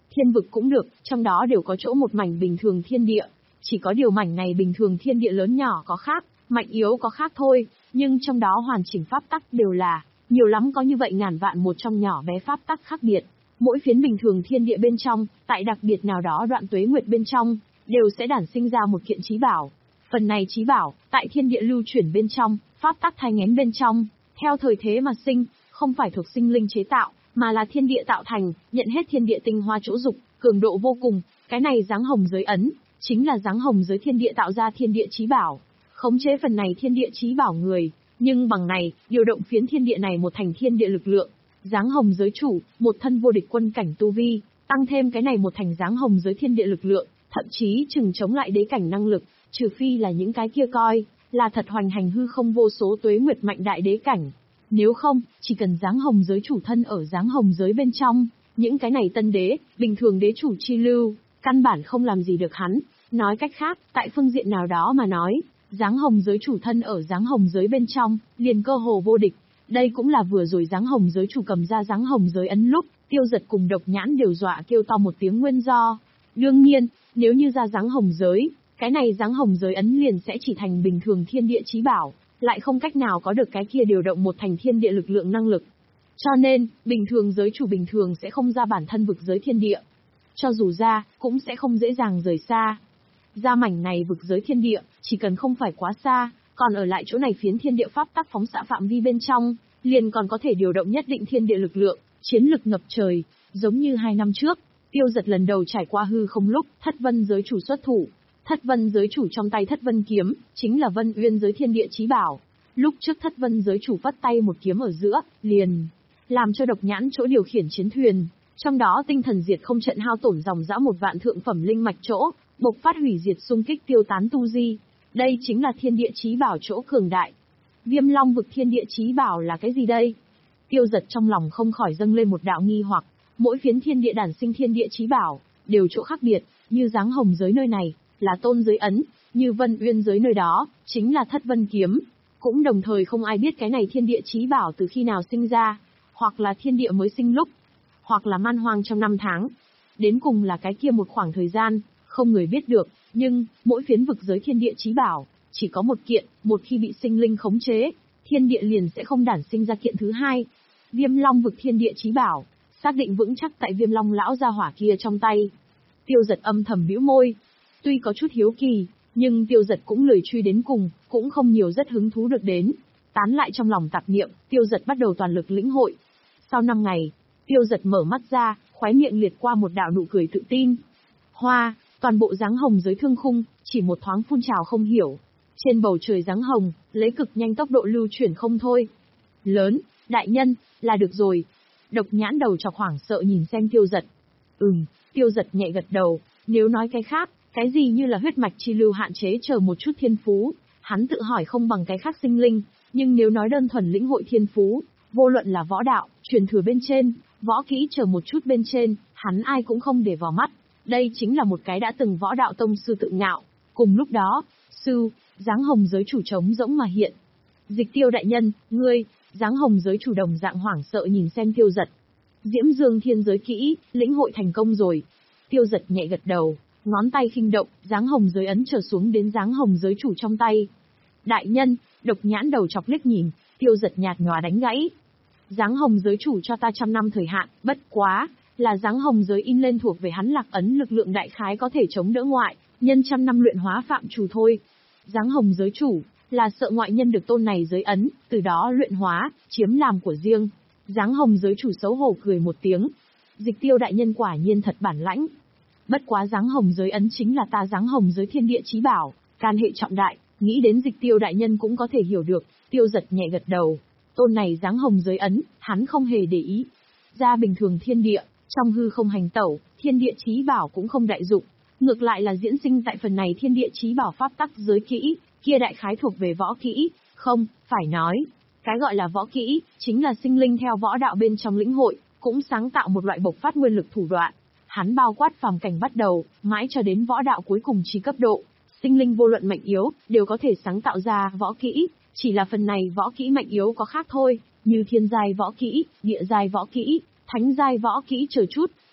thiên vực cũng được, trong đó đều có chỗ một mảnh bình thường thiên địa. Chỉ có điều mảnh này bình thường thiên địa lớn nhỏ có khác, mạnh yếu có khác thôi, nhưng trong đó hoàn chỉnh pháp tắc đều là, nhiều lắm có như vậy ngàn vạn một trong nhỏ bé pháp tắc khác biệt. Mỗi phiến bình thường thiên địa bên trong, tại đặc biệt nào đó đoạn tuế nguyệt bên trong, đều sẽ đản sinh ra một kiện chí bảo. Phần này chí bảo, tại thiên địa lưu chuyển bên trong, pháp tắc thai nghén bên trong, theo thời thế mà sinh, không phải thuộc sinh linh chế tạo, mà là thiên địa tạo thành, nhận hết thiên địa tinh hoa chỗ dục, cường độ vô cùng, cái này dáng hồng giới ấn, chính là dáng hồng giới thiên địa tạo ra thiên địa chí bảo. Khống chế phần này thiên địa chí bảo người, nhưng bằng này, điều động phiến thiên địa này một thành thiên địa lực lượng. Dáng hồng giới chủ, một thân vô địch quân cảnh tu vi, tăng thêm cái này một thành dáng hồng giới thiên địa lực lượng, thậm chí chừng chống lại đế cảnh năng lực, trừ phi là những cái kia coi, là thật hoành hành hư không vô số tuế nguyệt mạnh đại đế cảnh. Nếu không, chỉ cần dáng hồng giới chủ thân ở dáng hồng giới bên trong, những cái này tân đế, bình thường đế chủ chi lưu, căn bản không làm gì được hắn. Nói cách khác, tại phương diện nào đó mà nói, dáng hồng giới chủ thân ở dáng hồng giới bên trong, liền cơ hồ vô địch. Đây cũng là vừa rồi dáng hồng giới chủ cầm ra dáng hồng giới ấn lúc, Tiêu Giật cùng Độc Nhãn đều dọa kêu to một tiếng nguyên do. Đương nhiên, nếu như ra dáng hồng giới, cái này dáng hồng giới ấn liền sẽ chỉ thành bình thường thiên địa chí bảo, lại không cách nào có được cái kia điều động một thành thiên địa lực lượng năng lực. Cho nên, bình thường giới chủ bình thường sẽ không ra bản thân vực giới thiên địa. Cho dù ra, cũng sẽ không dễ dàng rời xa. Ra mảnh này vực giới thiên địa, chỉ cần không phải quá xa, còn ở lại chỗ này phiến thiên địa pháp tắc phóng xạ phạm vi bên trong, liền còn có thể điều động nhất định thiên địa lực lượng, chiến lực ngập trời, giống như hai năm trước, Tiêu Giật lần đầu trải qua hư không lúc, Thất Vân giới chủ xuất thủ. Thất Vân giới chủ trong tay Thất Vân kiếm, chính là Vân Uyên giới thiên địa chí bảo. Lúc trước Thất Vân giới chủ vất tay một kiếm ở giữa, liền làm cho Độc Nhãn chỗ điều khiển chiến thuyền, trong đó tinh thần diệt không trận hao tổn dòng dã một vạn thượng phẩm linh mạch chỗ, bộc phát hủy diệt xung kích tiêu tán tu di. Đây chính là thiên địa chí bảo chỗ cường đại. Viêm Long vực thiên địa chí bảo là cái gì đây? Tiêu Giật trong lòng không khỏi dâng lên một đạo nghi hoặc, mỗi phiến thiên địa đản sinh thiên địa chí bảo, đều chỗ khác biệt, như dáng hồng giới nơi này, là tôn giới ấn, như Vân Uyên giới nơi đó, chính là Thất Vân kiếm. Cũng đồng thời không ai biết cái này thiên địa chí bảo từ khi nào sinh ra, hoặc là thiên địa mới sinh lúc, hoặc là man hoang trong năm tháng. Đến cùng là cái kia một khoảng thời gian, không người biết được, nhưng, mỗi phiến vực giới thiên địa chí bảo, chỉ có một kiện, một khi bị sinh linh khống chế, thiên địa liền sẽ không đản sinh ra kiện thứ hai. Viêm Long vực thiên địa chí bảo, xác định vững chắc tại Viêm Long lão gia hỏa kia trong tay. Tiêu Giật âm thầm bĩu môi. Tuy có chút hiếu kỳ, nhưng Tiêu Giật cũng lười truy đến cùng, cũng không nhiều rất hứng thú được đến. Tán lại trong lòng tạp niệm, Tiêu Giật bắt đầu toàn lực lĩnh hội. Sau năm ngày, Tiêu Giật mở mắt ra, khóe miệng liệt qua một đạo nụ cười tự tin. Hoa, toàn bộ dáng hồng giới thương khung, chỉ một thoáng phun trào không hiểu. Trên bầu trời dáng hồng, lấy cực nhanh tốc độ lưu chuyển không thôi. Lớn, đại nhân, là được rồi. Độc Nhãn đầu chọc hoảng sợ nhìn xem Tiêu Giật. Ừm, Tiêu Giật nhẹ gật đầu, nếu nói cái khác, cái gì như là huyết mạch chi lưu hạn chế chờ một chút thiên phú, hắn tự hỏi không bằng cái khác sinh linh, nhưng nếu nói đơn thuần lĩnh hội thiên phú, vô luận là võ đạo, truyền thừa bên trên, võ kỹ chờ một chút bên trên, hắn ai cũng không để vào mắt. Đây chính là một cái đã từng võ đạo tông sư tự ngạo. Cùng lúc đó, sư, dáng hồng giới chủ trống rỗng mà hiện. Dịch Tiêu đại nhân, ngươi, dáng hồng giới chủ đồng dạng hoảng sợ nhìn xem Tiêu Giật. Diễm Dương thiên giới kỹ, lĩnh hội thành công rồi. Tiêu Giật nhẹ gật đầu, ngón tay khinh động, dáng hồng giới ấn trở xuống đến dáng hồng giới chủ trong tay. Đại nhân, Độc Nhãn đầu chọc liếc nhìn, Tiêu Giật nhạt nhòa đánh gãy. Dáng hồng giới chủ cho ta trăm năm thời hạn, bất quá, là dáng hồng giới in lên thuộc về hắn lạc ấn lực lượng đại khái có thể chống đỡ ngoại, nhân trăm năm luyện hóa phạm chủ thôi. Dáng hồng giới chủ, là sợ ngoại nhân được tôn này giới ấn, từ đó luyện hóa, chiếm làm của riêng. Dáng hồng giới chủ xấu hổ cười một tiếng. Dịch Tiêu đại nhân quả nhiên thật bản lãnh. Bất quá dáng hồng giới ấn chính là ta dáng hồng giới thiên địa chí bảo, can hệ trọng đại, nghĩ đến Dịch Tiêu đại nhân cũng có thể hiểu được. Tiêu Giật nhẹ gật đầu. Tôn này dáng hồng giới ấn, hắn không hề để ý. Ra bình thường thiên địa, trong hư không hành tẩu, thiên địa chí bảo cũng không đại dụng. Ngược lại là diễn sinh tại phần này thiên địa chí bảo pháp tắc giới kỹ, kia đại khái thuộc về võ kỹ, không, phải nói. Cái gọi là võ kỹ, chính là sinh linh theo võ đạo bên trong lĩnh hội, cũng sáng tạo một loại bộc phát nguyên lực thủ đoạn. Hắn bao quát phàm cảnh bắt đầu, mãi cho đến võ đạo cuối cùng chi cấp độ. Sinh linh vô luận mạnh yếu, đều có thể sáng tạo ra võ kỹ, chỉ là phần này võ kỹ mạnh yếu có khác thôi, như thiên giai võ kỹ, địa giai võ kỹ, thánh giai võ kỹ chờ chút,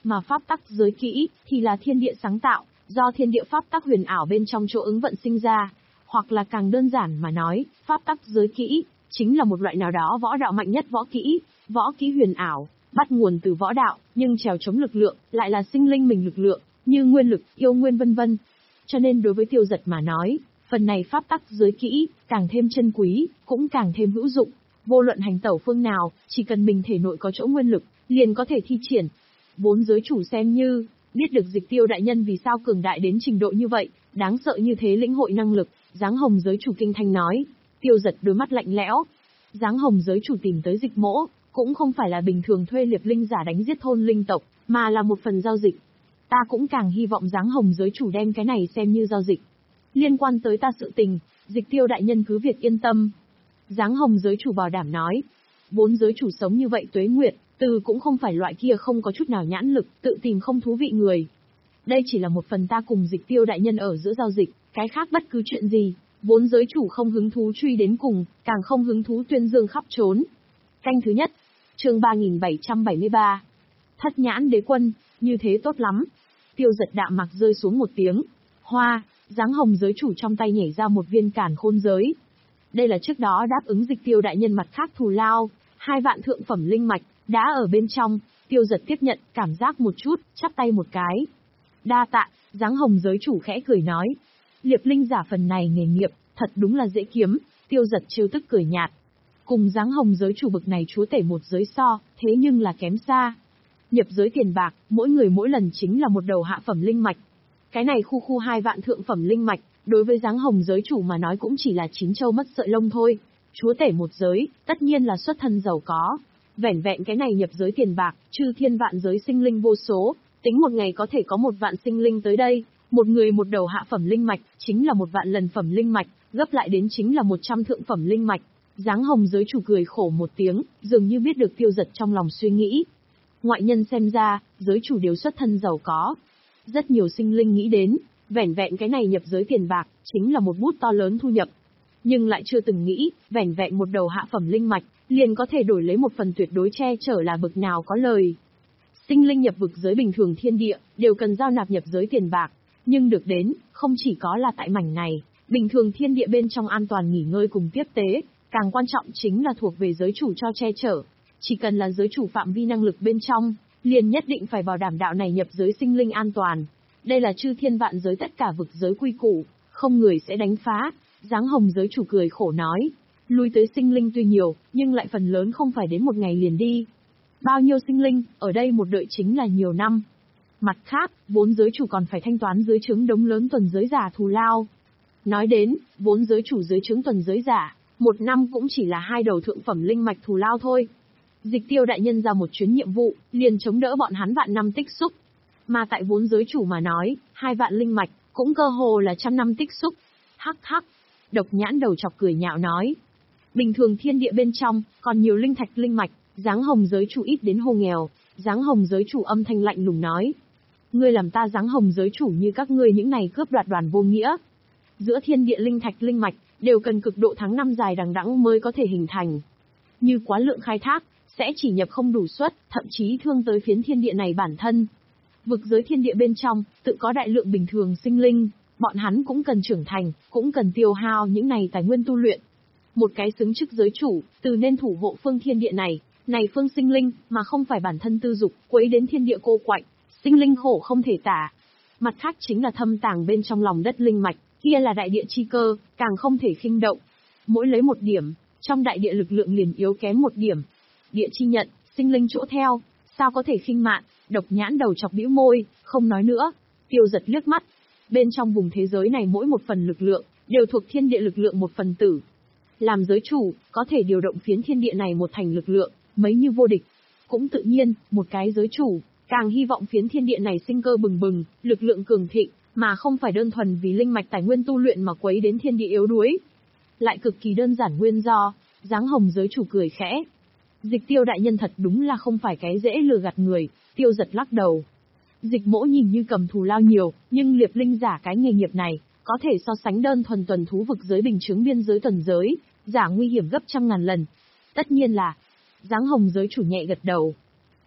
mà pháp tắc giới kỹ thì là thiên địa sáng tạo, do thiên địa pháp tắc huyền ảo bên trong chỗ ứng vận sinh ra, hoặc là càng đơn giản mà nói, pháp tắc giới kỹ chính là một loại nào đó võ đạo mạnh nhất võ kỹ, võ kỹ huyền ảo, bắt nguồn từ võ đạo, nhưng trèo chống lực lượng lại là sinh linh mình lực lượng, như nguyên lực, yêu nguyên vân vân. Cho nên đối với Tiêu Dật mà nói, phần này pháp tắc giới kỹ càng thêm chân quý, cũng càng thêm hữu dụng. Vô luận hành tẩu phương nào, chỉ cần mình thể nội có chỗ nguyên lực, liền có thể thi triển. Bốn giới chủ xem như biết được Dịch Tiêu đại nhân vì sao cường đại đến trình độ như vậy, đáng sợ như thế lĩnh hội năng lực, Giáng Hồng giới chủ kinh thanh nói. Tiêu Dật đôi mắt lạnh lẽo. Giáng Hồng giới chủ tìm tới Dịch Mỗ, cũng không phải là bình thường thuê liệp linh giả đánh giết thôn linh tộc, mà là một phần giao dịch. Ta cũng càng hy vọng Giáng Hồng giới chủ đem cái này xem như giao dịch. Liên quan tới ta sự tình, Dịch Tiêu đại nhân cứ việc yên tâm. Giáng Hồng giới chủ bảo đảm nói. Bốn giới chủ sống như vậy tuế nguyệt, từ cũng không phải loại kia không có chút nào nhãn lực, tự tìm không thú vị người. Đây chỉ là một phần ta cùng Dịch Tiêu đại nhân ở giữa giao dịch, cái khác bất cứ chuyện gì, bốn giới chủ không hứng thú truy đến cùng, càng không hứng thú tuyên dương khắp trốn. Canh thứ nhất, chương ba nghìn bảy trăm bảy mươi ba. Thất nhãn đế quân, như thế tốt lắm. Tiêu Dật đạm mặc rơi xuống một tiếng. Hoa, Giáng Hồng giới chủ trong tay nhảy ra một viên càn khôn giới. Đây là trước đó đáp ứng Dịch Tiêu đại nhân mặt khác thù lao, hai vạn thượng phẩm linh mạch, đã ở bên trong. Tiêu Dật tiếp nhận, cảm giác một chút, chắp tay một cái. Đa tạ, Giáng Hồng giới chủ khẽ cười nói. Liệp linh giả phần này nghề nghiệp, thật đúng là dễ kiếm. Tiêu Dật trêu tức cười nhạt. Cùng Giáng Hồng giới chủ bực này chúa tể một giới so, thế nhưng là kém xa. Nhập giới tiền bạc, mỗi người mỗi lần chính là một đầu hạ phẩm linh mạch. Cái này khu khu hai vạn thượng phẩm linh mạch, đối với Giáng Hồng giới chủ mà nói cũng chỉ là chín châu mất sợi lông thôi. Chúa tể một giới, tất nhiên là xuất thân giàu có. Vẻn vẹn cái này nhập giới tiền bạc, chư thiên vạn giới sinh linh vô số, tính một ngày có thể có một vạn sinh linh tới đây, một người một đầu hạ phẩm linh mạch, chính là một vạn lần phẩm linh mạch, gấp lại đến chính là một trăm thượng phẩm linh mạch. Giáng Hồng giới chủ cười khổ một tiếng, dường như biết được Tiêu Dật trong lòng suy nghĩ. Ngoại nhân xem ra, giới chủ đều xuất thân giàu có. Rất nhiều sinh linh nghĩ đến, vẻn vẹn cái này nhập giới tiền bạc, chính là một bút to lớn thu nhập. Nhưng lại chưa từng nghĩ, vẻn vẹn một đầu hạ phẩm linh mạch, liền có thể đổi lấy một phần tuyệt đối che chở là bực nào có lời. Sinh linh nhập vực giới bình thường thiên địa, đều cần giao nạp nhập giới tiền bạc. Nhưng được đến, không chỉ có là tại mảnh này, bình thường thiên địa bên trong an toàn nghỉ ngơi cùng tiếp tế, càng quan trọng chính là thuộc về giới chủ cho che chở. Chỉ cần là giới chủ phạm vi năng lực bên trong, liền nhất định phải bảo đảm đạo này nhập giới sinh linh an toàn. Đây là chư thiên vạn giới tất cả vực giới quy củ, không người sẽ đánh phá. Giáng Hồng giới chủ cười khổ nói, lui tới sinh linh tuy nhiều, nhưng lại phần lớn không phải đến một ngày liền đi. Bao nhiêu sinh linh, ở đây một đợi chính là nhiều năm. Mặt khác, vốn giới chủ còn phải thanh toán dưới trướng đống lớn tuần giới giả thù lao. Nói đến, vốn giới chủ dưới trướng tuần giới giả, một năm cũng chỉ là hai đầu thượng phẩm linh mạch thù lao thôi. Dịch Tiêu đại nhân ra một chuyến nhiệm vụ, liền chống đỡ bọn hắn vạn năm tích xúc. Mà tại vốn giới chủ mà nói, hai vạn linh mạch, cũng cơ hồ là trăm năm tích xúc. Hắc hắc, Độc Nhãn đầu chọc cười nhạo nói. Bình thường thiên địa bên trong, còn nhiều linh thạch linh mạch, Giáng Hồng giới chủ ít đến hô nghèo. Giáng Hồng giới chủ âm thanh lạnh lùng nói. Ngươi làm ta Giáng Hồng giới chủ như các ngươi những này cướp đoạt đoàn vô nghĩa. Giữa thiên địa linh thạch linh mạch, đều cần cực độ tháng năm dài đằng đẵng mới có thể hình thành. Như quá lượng khai thác, sẽ chỉ nhập không đủ suất, thậm chí thương tới phiến thiên địa này bản thân. Vực giới thiên địa bên trong, tự có đại lượng bình thường sinh linh, bọn hắn cũng cần trưởng thành, cũng cần tiêu hao những này tài nguyên tu luyện. Một cái xứng chức giới chủ, từ nên thủ hộ phương thiên địa này, này phương sinh linh, mà không phải bản thân tư dục, quấy đến thiên địa cô quạnh, sinh linh khổ không thể tả. Mặt khác chính là thâm tàng bên trong lòng đất linh mạch, kia là đại địa chi cơ, càng không thể khinh động. Mỗi lấy một điểm, trong đại địa lực lượng liền yếu kém một điểm. Địa chi nhận, sinh linh chỗ theo, sao có thể khinh mạn? Độc Nhãn đầu chọc bĩu môi, không nói nữa. Tiêu Dật liếc mắt. Bên trong vùng thế giới này mỗi một phần lực lượng, đều thuộc thiên địa lực lượng một phần tử. Làm giới chủ, có thể điều động phiến thiên địa này một thành lực lượng, mấy như vô địch. Cũng tự nhiên, một cái giới chủ, càng hy vọng phiến thiên địa này sinh cơ bừng bừng, lực lượng cường thịnh, mà không phải đơn thuần vì linh mạch tài nguyên tu luyện mà quấy đến thiên địa yếu đuối. Lại cực kỳ đơn giản nguyên do, Giáng Hồng giới chủ cười khẽ. Dịch Tiêu đại nhân thật đúng là không phải cái dễ lừa gạt người. Tiêu Dật lắc đầu. Dịch Mỗ nhìn như cầm thù lao nhiều, nhưng liệp linh giả cái nghề nghiệp này, có thể so sánh đơn thuần tuần thú vực giới bình chứng biên giới tuần giới, giả nguy hiểm gấp trăm ngàn lần. Tất nhiên là, Giáng Hồng giới chủ nhẹ gật đầu.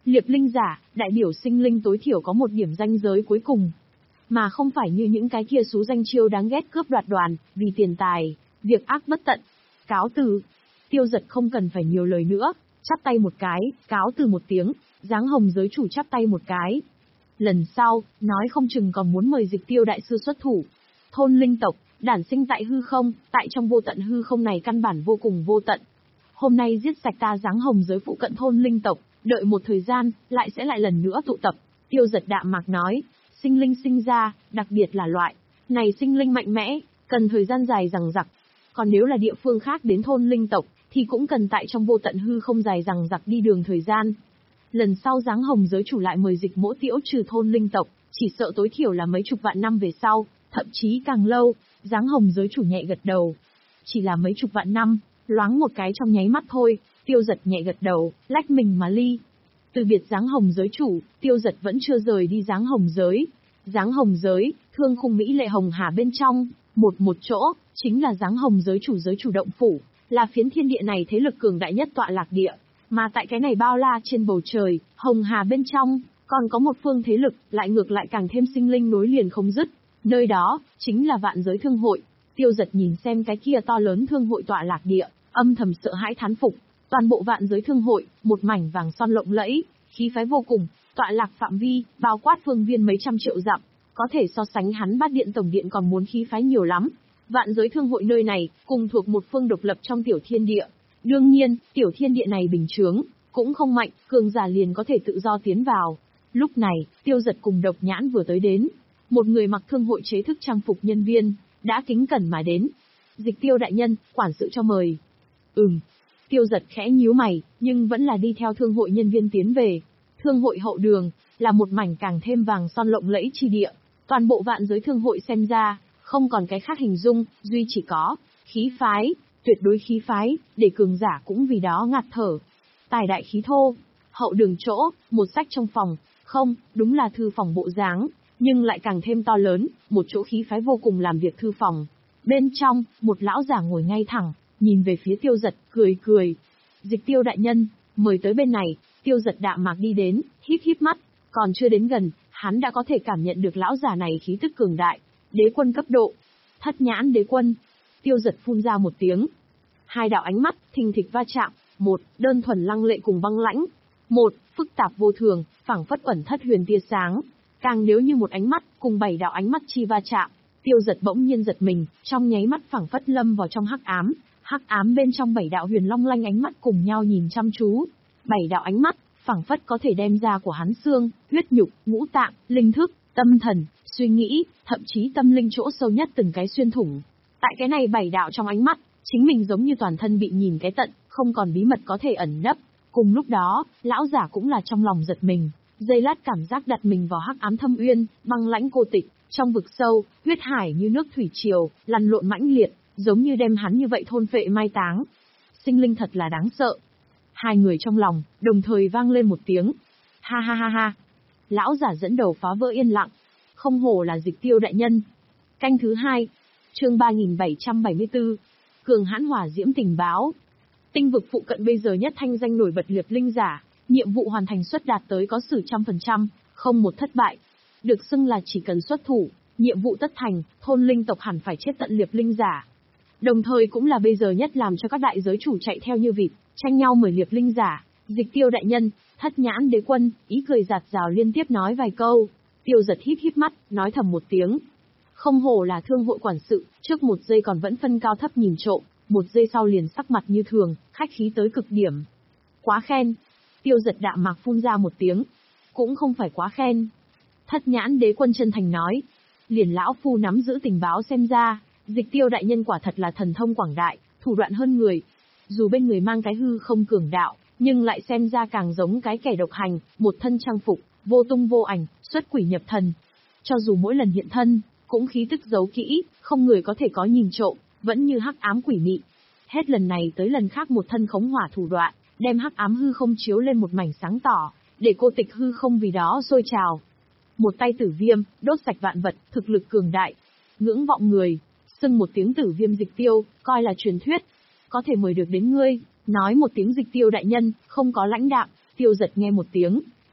Liệp linh giả, đại biểu sinh linh tối thiểu có một điểm ranh giới cuối cùng. Mà không phải như những cái kia xú danh chiêu đáng ghét cướp đoạt đoàn, vì tiền tài, việc ác bất tận. Cáo từ. Tiêu Dật không cần phải nhiều lời nữa, chắp tay một cái, cáo từ một tiếng, dáng hồng giới chủ chắp tay một cái. Lần sau, nói không chừng còn muốn mời Dịch Tiêu đại sư xuất thủ. Thôn linh tộc, đản sinh tại hư không, tại trong vô tận hư không này căn bản vô cùng vô tận. Hôm nay giết sạch ta dáng hồng giới phụ cận thôn linh tộc, đợi một thời gian, lại sẽ lại lần nữa tụ tập. Tiêu Dật đạm mạc nói, sinh linh sinh ra, đặc biệt là loại này sinh linh mạnh mẽ, cần thời gian dài dằng dặc. Còn nếu là địa phương khác đến thôn linh tộc, thì cũng cần tại trong vô tận hư không dài dằng dặc đi đường thời gian. Lần sau dáng hồng giới chủ lại mời Dịch Mỗ tiễu trừ thôn linh tộc, chỉ sợ tối thiểu là mấy chục vạn năm về sau, thậm chí càng lâu. Dáng hồng giới chủ nhẹ gật đầu. Chỉ là mấy chục vạn năm, loáng một cái trong nháy mắt thôi. Tiêu Dật nhẹ gật đầu, lách mình mà ly. Từ biệt dáng hồng giới chủ, Tiêu Dật vẫn chưa rời đi dáng hồng giới. Dáng hồng giới, thương khung mỹ lệ hồng hà bên trong, một một chỗ, chính là dáng hồng giới chủ giới chủ động phủ, là phiến thiên địa này thế lực cường đại nhất tọa lạc địa. Mà tại cái này bao la trên bầu trời, hồng hà bên trong, còn có một phương thế lực, lại ngược lại càng thêm sinh linh nối liền không dứt. Nơi đó, chính là vạn giới thương hội. Tiêu Dật nhìn xem cái kia to lớn thương hội tọa lạc địa, âm thầm sợ hãi thán phục. Toàn bộ vạn giới thương hội, một mảnh vàng son lộng lẫy, khí phái vô cùng, tọa lạc phạm vi, bao quát phương viên mấy trăm triệu dặm, có thể so sánh hắn Bát Điện tổng điện còn muốn khí phái nhiều lắm. Vạn giới thương hội nơi này, cùng thuộc một phương độc lập trong tiểu thiên địa. Đương nhiên, tiểu thiên địa này bình chướng, cũng không mạnh, cường giả liền có thể tự do tiến vào. Lúc này, Tiêu Dật cùng Độc Nhãn vừa tới đến. Một người mặc thương hội chế thức trang phục nhân viên, đã kính cẩn mà đến. Dịch Tiêu đại nhân, quản sự cho mời. Ừm. Tiêu Dật khẽ nhíu mày, nhưng vẫn là đi theo thương hội nhân viên tiến về. Thương hội hậu đường, là một mảnh càng thêm vàng son lộng lẫy chi địa. Toàn bộ vạn giới thương hội xem ra, không còn cái khác hình dung, duy chỉ có khí phái, tuyệt đối khí phái, để cường giả cũng vì đó ngạt thở. Tài đại khí thô, hậu đường chỗ, một sách trong phòng, không, đúng là thư phòng bộ dáng, nhưng lại càng thêm to lớn, một chỗ khí phái vô cùng làm việc thư phòng. Bên trong, một lão giả ngồi ngay thẳng, nhìn về phía Tiêu Dật, cười cười. Dịch Tiêu đại nhân, mời tới bên này. Tiêu Dật đạm mạc đi đến, híp híp mắt, còn chưa đến gần, hắn đã có thể cảm nhận được lão giả này khí tức cường đại, đế quân cấp độ. Thất nhãn đế quân. Tiêu Dật phun ra một tiếng. Hai đạo ánh mắt, thình thịch va chạm, một, đơn thuần lăng lệ cùng băng lãnh, một, phức tạp vô thường, phảng phất ẩn thất huyền tia sáng. Càng nếu như một ánh mắt, cùng bảy đạo ánh mắt chi va chạm, Tiêu Dật bỗng nhiên giật mình, trong nháy mắt phảng phất lâm vào trong hắc ám. Hắc ám bên trong bảy đạo huyền long lanh ánh mắt cùng nhau nhìn chăm chú. Bảy đạo ánh mắt, phảng phất có thể đem ra của hắn xương, huyết nhục, ngũ tạng, linh thức, tâm thần, suy nghĩ, thậm chí tâm linh chỗ sâu nhất từng cái xuyên thủng. Tại cái này bảy đạo trong ánh mắt, chính mình giống như toàn thân bị nhìn cái tận, không còn bí mật có thể ẩn nấp. Cùng lúc đó, lão giả cũng là trong lòng giật mình, giây lát cảm giác đặt mình vào hắc ám thâm uyên, băng lãnh cô tịch, trong vực sâu, huyết hải như nước thủy triều, lăn lộn mãnh liệt, giống như đem hắn như vậy thôn phệ mai táng. Sinh linh thật là đáng sợ. Hai người trong lòng, đồng thời vang lên một tiếng. Ha ha ha ha. Lão giả dẫn đầu phá vỡ yên lặng. Không hổ là Dịch Tiêu đại nhân. Canh thứ hai. Chương ba nghìn bảy trăm bảy mươi tư. Cường hãn hỏa diễm tình báo. Tinh vực phụ cận bây giờ nhất thanh danh nổi bật liệp linh giả. Nhiệm vụ hoàn thành suất đạt tới có sử trăm phần trăm, không một thất bại. Được xưng là chỉ cần xuất thủ, nhiệm vụ tất thành, thôn linh tộc hẳn phải chết tận liệp linh giả. Đồng thời cũng là bây giờ nhất làm cho các đại giới chủ chạy theo như vịt, tranh nhau mời liệp linh giả. Dịch Tiêu đại nhân, thất nhãn đế quân, ý cười giạt rào liên tiếp nói vài câu. Tiêu Dật híp híp mắt, nói thầm một tiếng. Không hổ là thương hội quản sự, trước một giây còn vẫn phân cao thấp nhìn trộm, một giây sau liền sắc mặt như thường, khách khí tới cực điểm. Quá khen. Tiêu Dật đạm mạc phun ra một tiếng. Cũng không phải quá khen. Thất nhãn đế quân chân thành nói. Liền lão phu nắm giữ tình báo xem ra, Dịch Tiêu đại nhân quả thật là thần thông quảng đại, thủ đoạn hơn người. Dù bên người mang cái hư không cường đạo, nhưng lại xem ra càng giống cái kẻ độc hành, một thân trang phục, vô tung vô ảnh, xuất quỷ nhập thần. Cho dù mỗi lần hiện thân, cũng khí tức giấu kỹ, không người có thể có nhìn trộm, vẫn như hắc ám quỷ mị. Hết lần này tới lần khác một thân khống hỏa thủ đoạn, đem hắc ám hư không chiếu lên một mảnh sáng tỏ, để cô tịch hư không vì đó sôi trào. Một tay tử viêm, đốt sạch vạn vật, thực lực cường đại, ngưỡng vọng người, xưng một tiếng tử viêm Dịch Tiêu, coi là truyền thuyết. Có thể mời được đến ngươi, nói một tiếng Dịch Tiêu đại nhân, không có lãnh đạm. Tiêu Dật nghe một tiếng,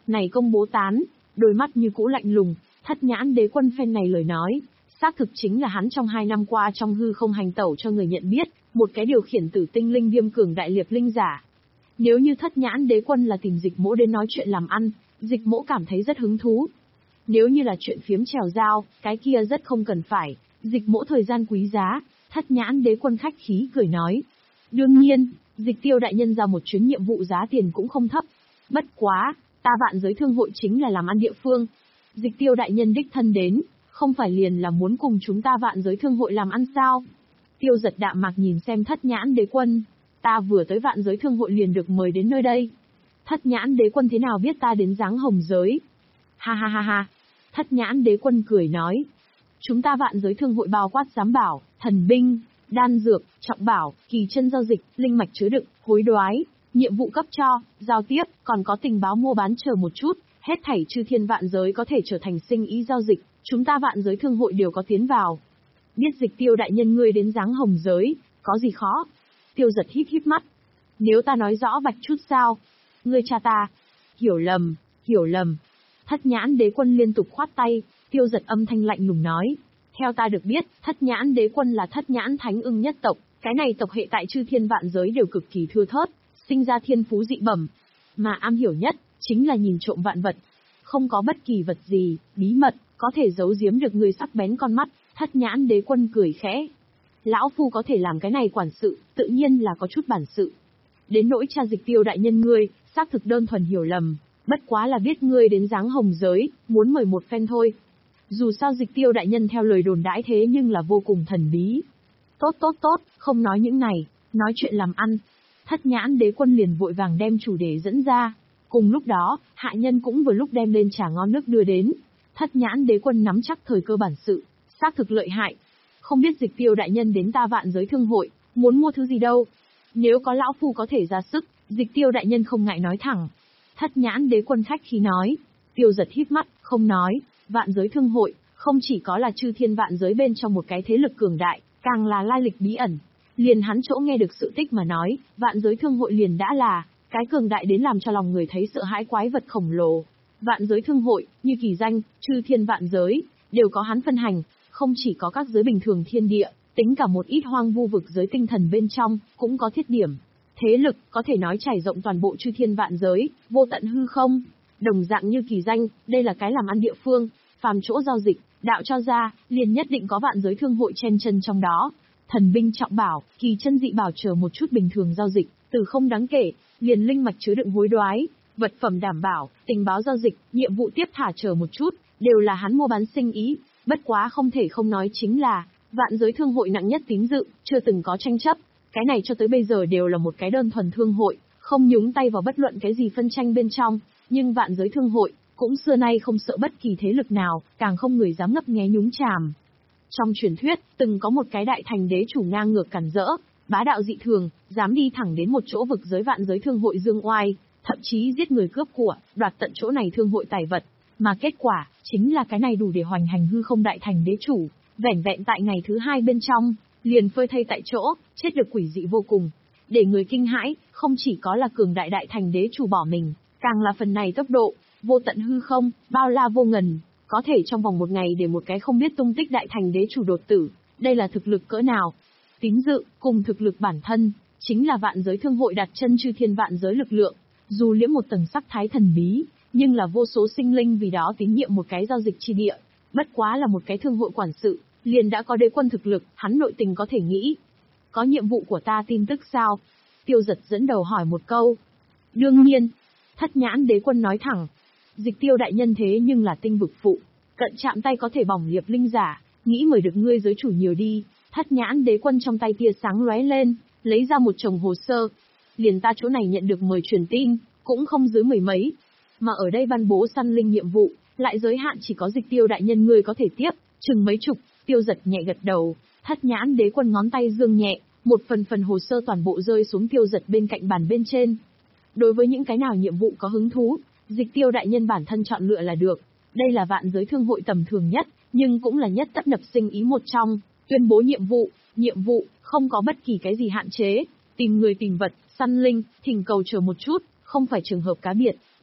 Này công bố tán, đôi mắt như cũ lạnh lùng, Thất Nhãn Đế Quân phen này lời nói, xác thực chính là hắn trong hai năm qua trong hư không hành tẩu cho người nhận biết, một cái điều khiển tử tinh linh viêm cường đại liệt linh giả. Nếu như Thất Nhãn Đế Quân là tìm Dịch Mỗ đến nói chuyện làm ăn, Dịch Mỗ cảm thấy rất hứng thú. Nếu như là chuyện phiếm trèo dao, cái kia rất không cần phải, Dịch Mỗ thời gian quý giá. Thất Nhãn Đế Quân khách khí cười nói. Đương nhiên, Dịch Tiêu đại nhân ra một chuyến nhiệm vụ giá tiền cũng không thấp. Bất quá, ta Vạn Giới Thương hội chính là làm ăn địa phương. Dịch Tiêu đại nhân đích thân đến, không phải liền là muốn cùng chúng ta Vạn Giới Thương hội làm ăn sao? Tiêu Giật đạm mạc nhìn xem Thất Nhãn Đế Quân. Ta vừa tới Vạn Giới Thương hội liền được mời đến nơi đây. Thất Nhãn Đế Quân thế nào biết ta đến dáng hồng giới? Ha ha ha ha. Thất Nhãn Đế Quân cười nói. Chúng ta Vạn Giới Thương hội bao quát giám bảo, thần binh, đan dược, trọng bảo, kỳ chân giao dịch, linh mạch chứa đựng, hối đoái, nhiệm vụ cấp cho, giao tiếp, còn có tình báo mua bán chờ một chút, hết thảy chư thiên vạn giới có thể trở thành sinh ý giao dịch, chúng ta Vạn Giới Thương hội đều có tiến vào. Biết Dịch Tiêu đại nhân ngươi đến dáng hồng giới, có gì khó? Tiêu Giật híp híp mắt. Nếu ta nói rõ bạch chút sao? Ngươi cha ta. Hiểu lầm, hiểu lầm. Thất Nhãn Đế Quân liên tục khoát tay, Tiêu Giật âm thanh lạnh lùng nói. Theo ta được biết, Thất Nhãn Đế Quân là Thất Nhãn Thánh Ưng nhất tộc, cái này tộc hệ tại chư thiên vạn giới đều cực kỳ thưa thớt, sinh ra thiên phú dị bẩm. Mà am hiểu nhất, chính là nhìn trộm vạn vật. Không có bất kỳ vật gì, bí mật, có thể giấu giếm được người sắc bén con mắt. Thất Nhãn Đế Quân cười khẽ. Lão Phu có thể làm cái này quản sự, tự nhiên là có chút bản sự. Đến nỗi cha Dịch Tiêu đại nhân ngươi, xác thực đơn thuần hiểu lầm, bất quá là biết ngươi đến dáng hồng giới, muốn mời một phen thôi. Dù sao Dịch Tiêu đại nhân theo lời đồn đãi thế nhưng là vô cùng thần bí. Tốt tốt tốt, không nói những này, nói chuyện làm ăn. Thất Nhãn Đế Quân liền vội vàng đem chủ đề dẫn ra. Cùng lúc đó, hạ nhân cũng vừa lúc đem lên trà ngon nước đưa đến. Thất Nhãn Đế Quân nắm chắc thời cơ bản sự, xác thực lợi hại. Không biết Dịch Tiêu đại nhân đến ta Vạn Giới Thương hội, muốn mua thứ gì đâu. Nếu có lão phu có thể ra sức, Dịch Tiêu đại nhân không ngại nói thẳng. Thất Nhãn Đế Quân khách khí nói. Tiêu Giật híp mắt, không nói. Vạn Giới Thương hội, không chỉ có là chư thiên vạn giới bên trong một cái thế lực cường đại, càng là lai lịch bí ẩn. Liền hắn chỗ nghe được sự tích mà nói, Vạn Giới Thương hội liền đã là cái cường đại đến làm cho lòng người thấy sợ hãi quái vật khổng lồ. Vạn Giới Thương hội, như kỳ danh, chư thiên vạn giới, đều có hắn phân hành, không chỉ có các giới bình thường thiên địa, tính cả một ít hoang vu vực giới tinh thần bên trong, cũng có thiết điểm. Thế lực, có thể nói trải rộng toàn bộ chư thiên vạn giới, vô tận hư không. Đồng dạng như kỳ danh, đây là cái làm ăn địa phương, phàm chỗ giao dịch, đạo cho ra, liền nhất định có Vạn Giới Thương hội chen chân trong đó. Thần binh trọng bảo, kỳ chân dị bảo chờ một chút bình thường giao dịch, từ không đáng kể, liền linh mạch chứa đựng hối đoái, vật phẩm đảm bảo, tình báo giao dịch, nhiệm vụ tiếp thả chờ một chút, đều là hắn mua bán sinh ý. Bất quá không thể không nói chính là, Vạn Giới Thương hội nặng nhất tín dự, chưa từng có tranh chấp. Cái này cho tới bây giờ đều là một cái đơn thuần thương hội, không nhúng tay vào bất luận cái gì phân tranh bên trong. Nhưng Vạn Giới Thương hội, cũng xưa nay không sợ bất kỳ thế lực nào, càng không người dám ngấp nghé nhúng chàm. Trong truyền thuyết, từng có một cái đại thành đế chủ ngang ngược cản rỡ, bá đạo dị thường, dám đi thẳng đến một chỗ vực giới Vạn Giới Thương hội dương oai, thậm chí giết người cướp của, đoạt tận chỗ này thương hội tài vật. Mà kết quả, chính là cái này đủ để hoành hành hư không đại thành đế chủ, vẻn vẹn tại ngày thứ hai bên trong, liền phơi thây tại chỗ, chết được quỷ dị vô cùng. Để người kinh hãi, không chỉ có là cường đại đại thành đế chủ bỏ mình, càng là phần này tốc độ, vô tận hư không, bao la vô ngần, có thể trong vòng một ngày để một cái không biết tung tích đại thành đế chủ đột tử, đây là thực lực cỡ nào? Tín dự, cùng thực lực bản thân, chính là Vạn Giới Thương hội đặt chân chư thiên vạn giới lực lượng, dù liễm một tầng sắc thái thần bí, nhưng là vô số sinh linh vì đó tín nhiệm một cái giao dịch chi địa, bất quá là một cái thương hội quản sự, liền đã có đế quân thực lực, hắn nội tình có thể nghĩ. Có nhiệm vụ của ta tin tức sao? Tiêu Giật dẫn đầu hỏi một câu. Đương nhiên, Thất Nhãn Đế Quân nói thẳng. Dịch Tiêu đại nhân thế nhưng là tinh vực phụ, cận chạm tay có thể bỏng liệp linh giả, nghĩ mời được ngươi giới chủ nhiều đi. Thất Nhãn Đế Quân trong tay tia sáng lóe lên, lấy ra một chồng hồ sơ. Liền ta chỗ này nhận được mời truyền tin, cũng không dưới mười mấy. Mà ở đây ban bố săn linh nhiệm vụ, lại giới hạn chỉ có Dịch Tiêu đại nhân ngươi có thể tiếp, chừng mấy chục. Tiêu Giật nhẹ gật đầu, Thất Nhãn Đế Quân ngón tay dương nhẹ, một phần phần hồ sơ toàn bộ rơi xuống Tiêu Giật bên cạnh bàn bên trên. Đối với những cái nào nhiệm vụ có hứng thú, Dịch Tiêu đại nhân bản thân chọn lựa là được. Đây là Vạn Giới Thương hội tầm thường nhất, nhưng cũng là nhất tấp nập sinh ý một trong. Tuyên bố nhiệm vụ, nhiệm vụ, không có bất kỳ cái gì hạn chế. Tìm người tìm vật, săn linh, thỉnh cầu chờ một chút, không phải trường hợp cá biệt,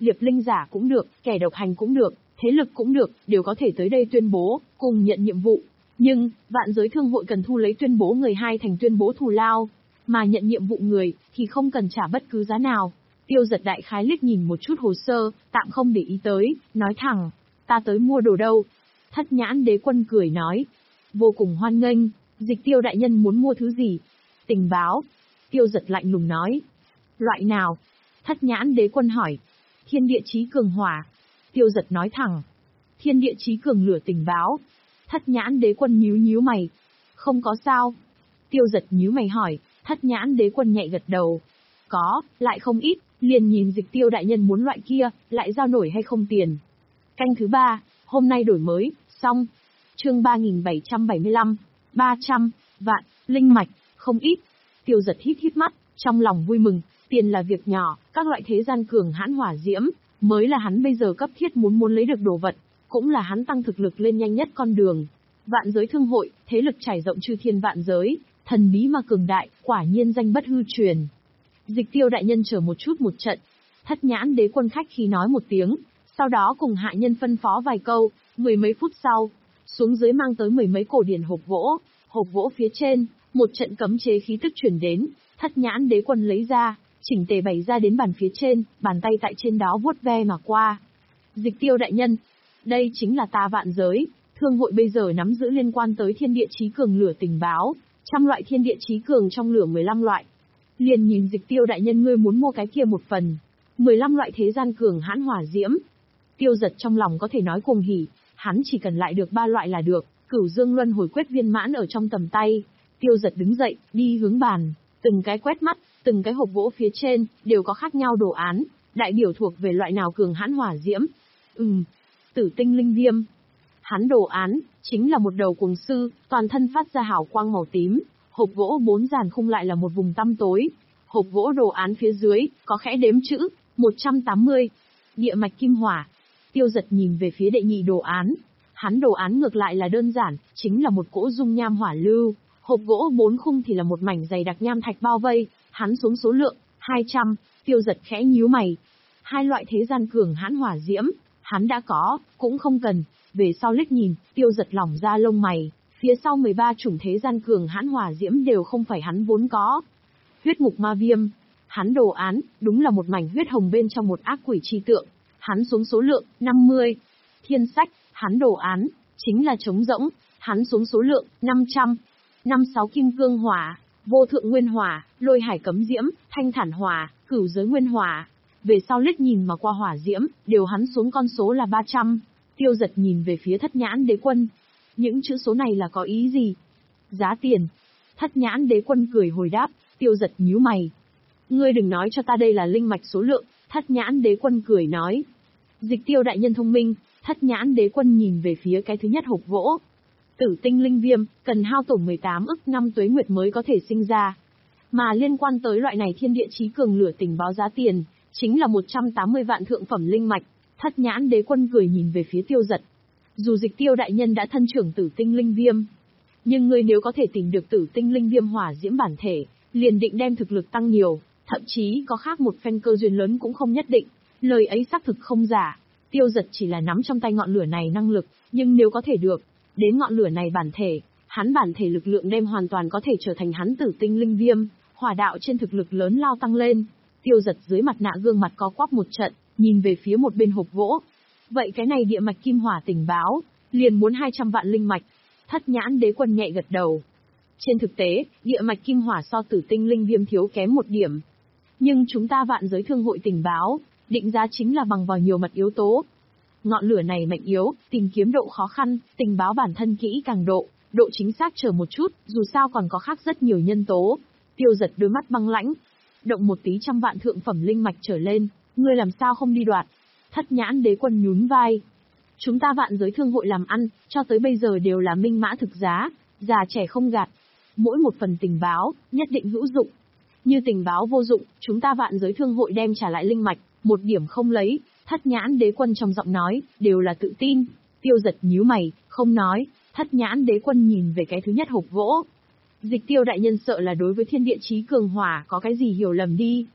liệp linh giả cũng được, kẻ độc hành cũng được, thế lực cũng được, đều có thể tới đây tuyên bố, cùng nhận nhiệm vụ. Nhưng, vạn giới thương hội cần thu lấy tuyên bố người hai thành tuyên bố thù lao, mà nhận nhiệm vụ người, thì không cần trả bất cứ giá nào. Tiêu Giật đại khái liếc nhìn một chút hồ sơ, tạm không để ý tới, nói thẳng, ta tới mua đồ đâu. Thất nhãn đế quân cười nói, vô cùng hoan nghênh, Dịch Tiêu đại nhân muốn mua thứ gì? Tình báo. Tiêu Giật lạnh lùng nói. Loại nào? Thất nhãn đế quân hỏi. Thiên địa chí cường hỏa. Tiêu Giật nói thẳng. Thiên địa chí cường lửa tình báo. Thất nhãn đế quân nhíu nhíu mày. Không có sao. Tiêu Giật nhíu mày hỏi, thất nhãn đế quân nhẹ gật đầu. Có, lại không ít, liền nhìn Dịch Tiêu đại nhân muốn loại kia, lại giao nổi hay không tiền. Canh thứ ba, hôm nay đổi mới, xong. Chương ba nghìn bảy trăm bảy mươi lăm, ba trăm, vạn, linh mạch, không ít. Tiêu Giật hít hít mắt, trong lòng vui mừng, tiền là việc nhỏ, các loại thế gian cường hãn hỏa diễm, mới là hắn bây giờ cấp thiết muốn muốn lấy được đồ vật, cũng là hắn tăng thực lực lên nhanh nhất con đường. Vạn giới thương hội, thế lực trải rộng chư thiên vạn giới, thần bí mà cường đại, quả nhiên danh bất hư truyền. Dịch Tiêu đại nhân chờ một chút một trận. Thất nhãn đế quân khách khí nói một tiếng, sau đó cùng hạ nhân phân phó vài câu, mười mấy phút sau, xuống dưới mang tới mười mấy cổ điển hộp gỗ, hộp gỗ phía trên, một trận cấm chế khí tức chuyển đến, thất nhãn đế quân lấy ra, chỉnh tề bày ra đến bàn phía trên, bàn tay tại trên đó vuốt ve mà qua. Dịch Tiêu đại nhân, đây chính là ta vạn giới, thương hội bây giờ nắm giữ liên quan tới thiên địa chí cường lửa tình báo, trăm loại thiên địa chí cường trong lửa mười lăm loại. Liền nhìn Dịch Tiêu đại nhân ngươi muốn mua cái kia một phần, mười lăm loại thế gian cường hãn hỏa diễm. Tiêu Giật trong lòng có thể nói cuồng hỉ, hắn chỉ cần lại được ba loại là được, Cửu Dương Luân Hồi Quyết viên mãn ở trong tầm tay. Tiêu Giật đứng dậy, đi hướng bàn, từng cái quét mắt, từng cái hộp gỗ phía trên đều có khác nhau đồ án, đại biểu thuộc về loại nào cường hãn hỏa diễm. Ừm, Tử Tinh Linh Viêm. Hắn đồ án chính là một đầu cuồng sư, toàn thân phát ra hào quang màu tím, hộp gỗ bốn dàn khung lại là một vùng tăm tối. Hộp gỗ đồ án phía dưới có khẽ đếm chữ một trăm tám mươi. Địa mạch kim hỏa. Tiêu Giật nhìn về phía đệ nhị đồ án. Hắn đồ án ngược lại là đơn giản, chính là một cỗ dung nham hỏa lưu, hộp gỗ bốn khung thì là một mảnh dày đặc nham thạch bao vây, hắn xuống số lượng hai trăm, Tiêu Giật khẽ nhíu mày. Hai loại thế gian cường hãn hỏa diễm, hắn đã có, cũng không cần. Về sau liếc nhìn, Tiêu Giật lỏng ra lông mày, phía sau mười ba chủng thế gian cường hãn hỏa diễm đều không phải hắn vốn có. Huyết ngục ma viêm, hắn đồ án, đúng là một mảnh huyết hồng bên trong một ác quỷ chi tượng, hắn xuống số lượng năm mươi. Thiên sách, hắn đồ án, chính là trống rỗng, hắn xuống số lượng năm trăm. Năm sáu kim cương hỏa, vô thượng nguyên hỏa, lôi hải cấm diễm, thanh thản hỏa, cửu giới nguyên hỏa. Về sau liếc nhìn mà qua hỏa diễm, đều hắn xuống con số là ba trăm. Tiêu Giật nhìn về phía thất nhãn đế quân. Những chữ số này là có ý gì? Giá tiền. Thất nhãn đế quân cười hồi đáp, Tiêu Giật nhíu mày. Ngươi đừng nói cho ta đây là linh mạch số lượng, thất nhãn đế quân cười nói. Dịch Tiêu đại nhân thông minh, thất nhãn đế quân nhìn về phía cái thứ nhất hộp gỗ. Tử tinh linh viêm, cần hao tổn mười tám ức năm tuế nguyệt mới có thể sinh ra. Mà liên quan tới loại này thiên địa chí cường lửa tình báo giá tiền, chính là một trăm tám mươi vạn thượng phẩm linh mạch. Thất nhãn đế quân cười nhìn về phía Tiêu Giật. Dù Dịch Tiêu đại nhân đã thân trưởng tử tinh linh viêm, nhưng ngươi nếu có thể tìm được tử tinh linh viêm hỏa diễm bản thể, liền định đem thực lực tăng nhiều, thậm chí có khác một phen cơ duyên lớn cũng không nhất định. Lời ấy xác thực không giả. Tiêu Giật chỉ là nắm trong tay ngọn lửa này năng lực, nhưng nếu có thể được, đến ngọn lửa này bản thể, hắn bản thể lực lượng đem hoàn toàn có thể trở thành hắn tử tinh linh viêm, hỏa đạo trên thực lực lớn lao tăng lên. Tiêu Giật dưới mặt nạ gương mặt có quắp một trận, nhìn về phía một bên hộp gỗ. Vậy cái này địa mạch kim hỏa tình báo, liền muốn hai trăm vạn linh mạch. Thất nhãn đế quân nhẹ gật đầu. Trên thực tế, địa mạch kim hỏa so tử tinh linh viêm thiếu kém một điểm. Nhưng chúng ta vạn giới thương hội tình báo, định giá chính là bằng vào nhiều mặt yếu tố. Ngọn lửa này mạnh yếu, tìm kiếm độ khó khăn, tình báo bản thân kỹ càng độ, độ chính xác chờ một chút, dù sao còn có khác rất nhiều nhân tố. Tiêu Giật đôi mắt băng lãnh. Động một tí trăm vạn thượng phẩm linh mạch trở lên, ngươi làm sao không đi đoạt? Thất nhãn đế quân nhún vai. Chúng ta vạn giới thương hội làm ăn, cho tới bây giờ đều là minh mã thực giá, già trẻ không gạt. Mỗi một phần tình báo, nhất định hữu dụng. Như tình báo vô dụng, chúng ta vạn giới thương hội đem trả lại linh mạch, một điểm không lấy. Thất nhãn đế quân trong giọng nói, đều là tự tin. Tiêu Giật nhíu mày, không nói. Thất nhãn đế quân nhìn về cái thứ nhất hộp gỗ. Dịch Tiêu đại nhân sợ là đối với thiên địa chí cường hỏa có cái gì hiểu lầm đi.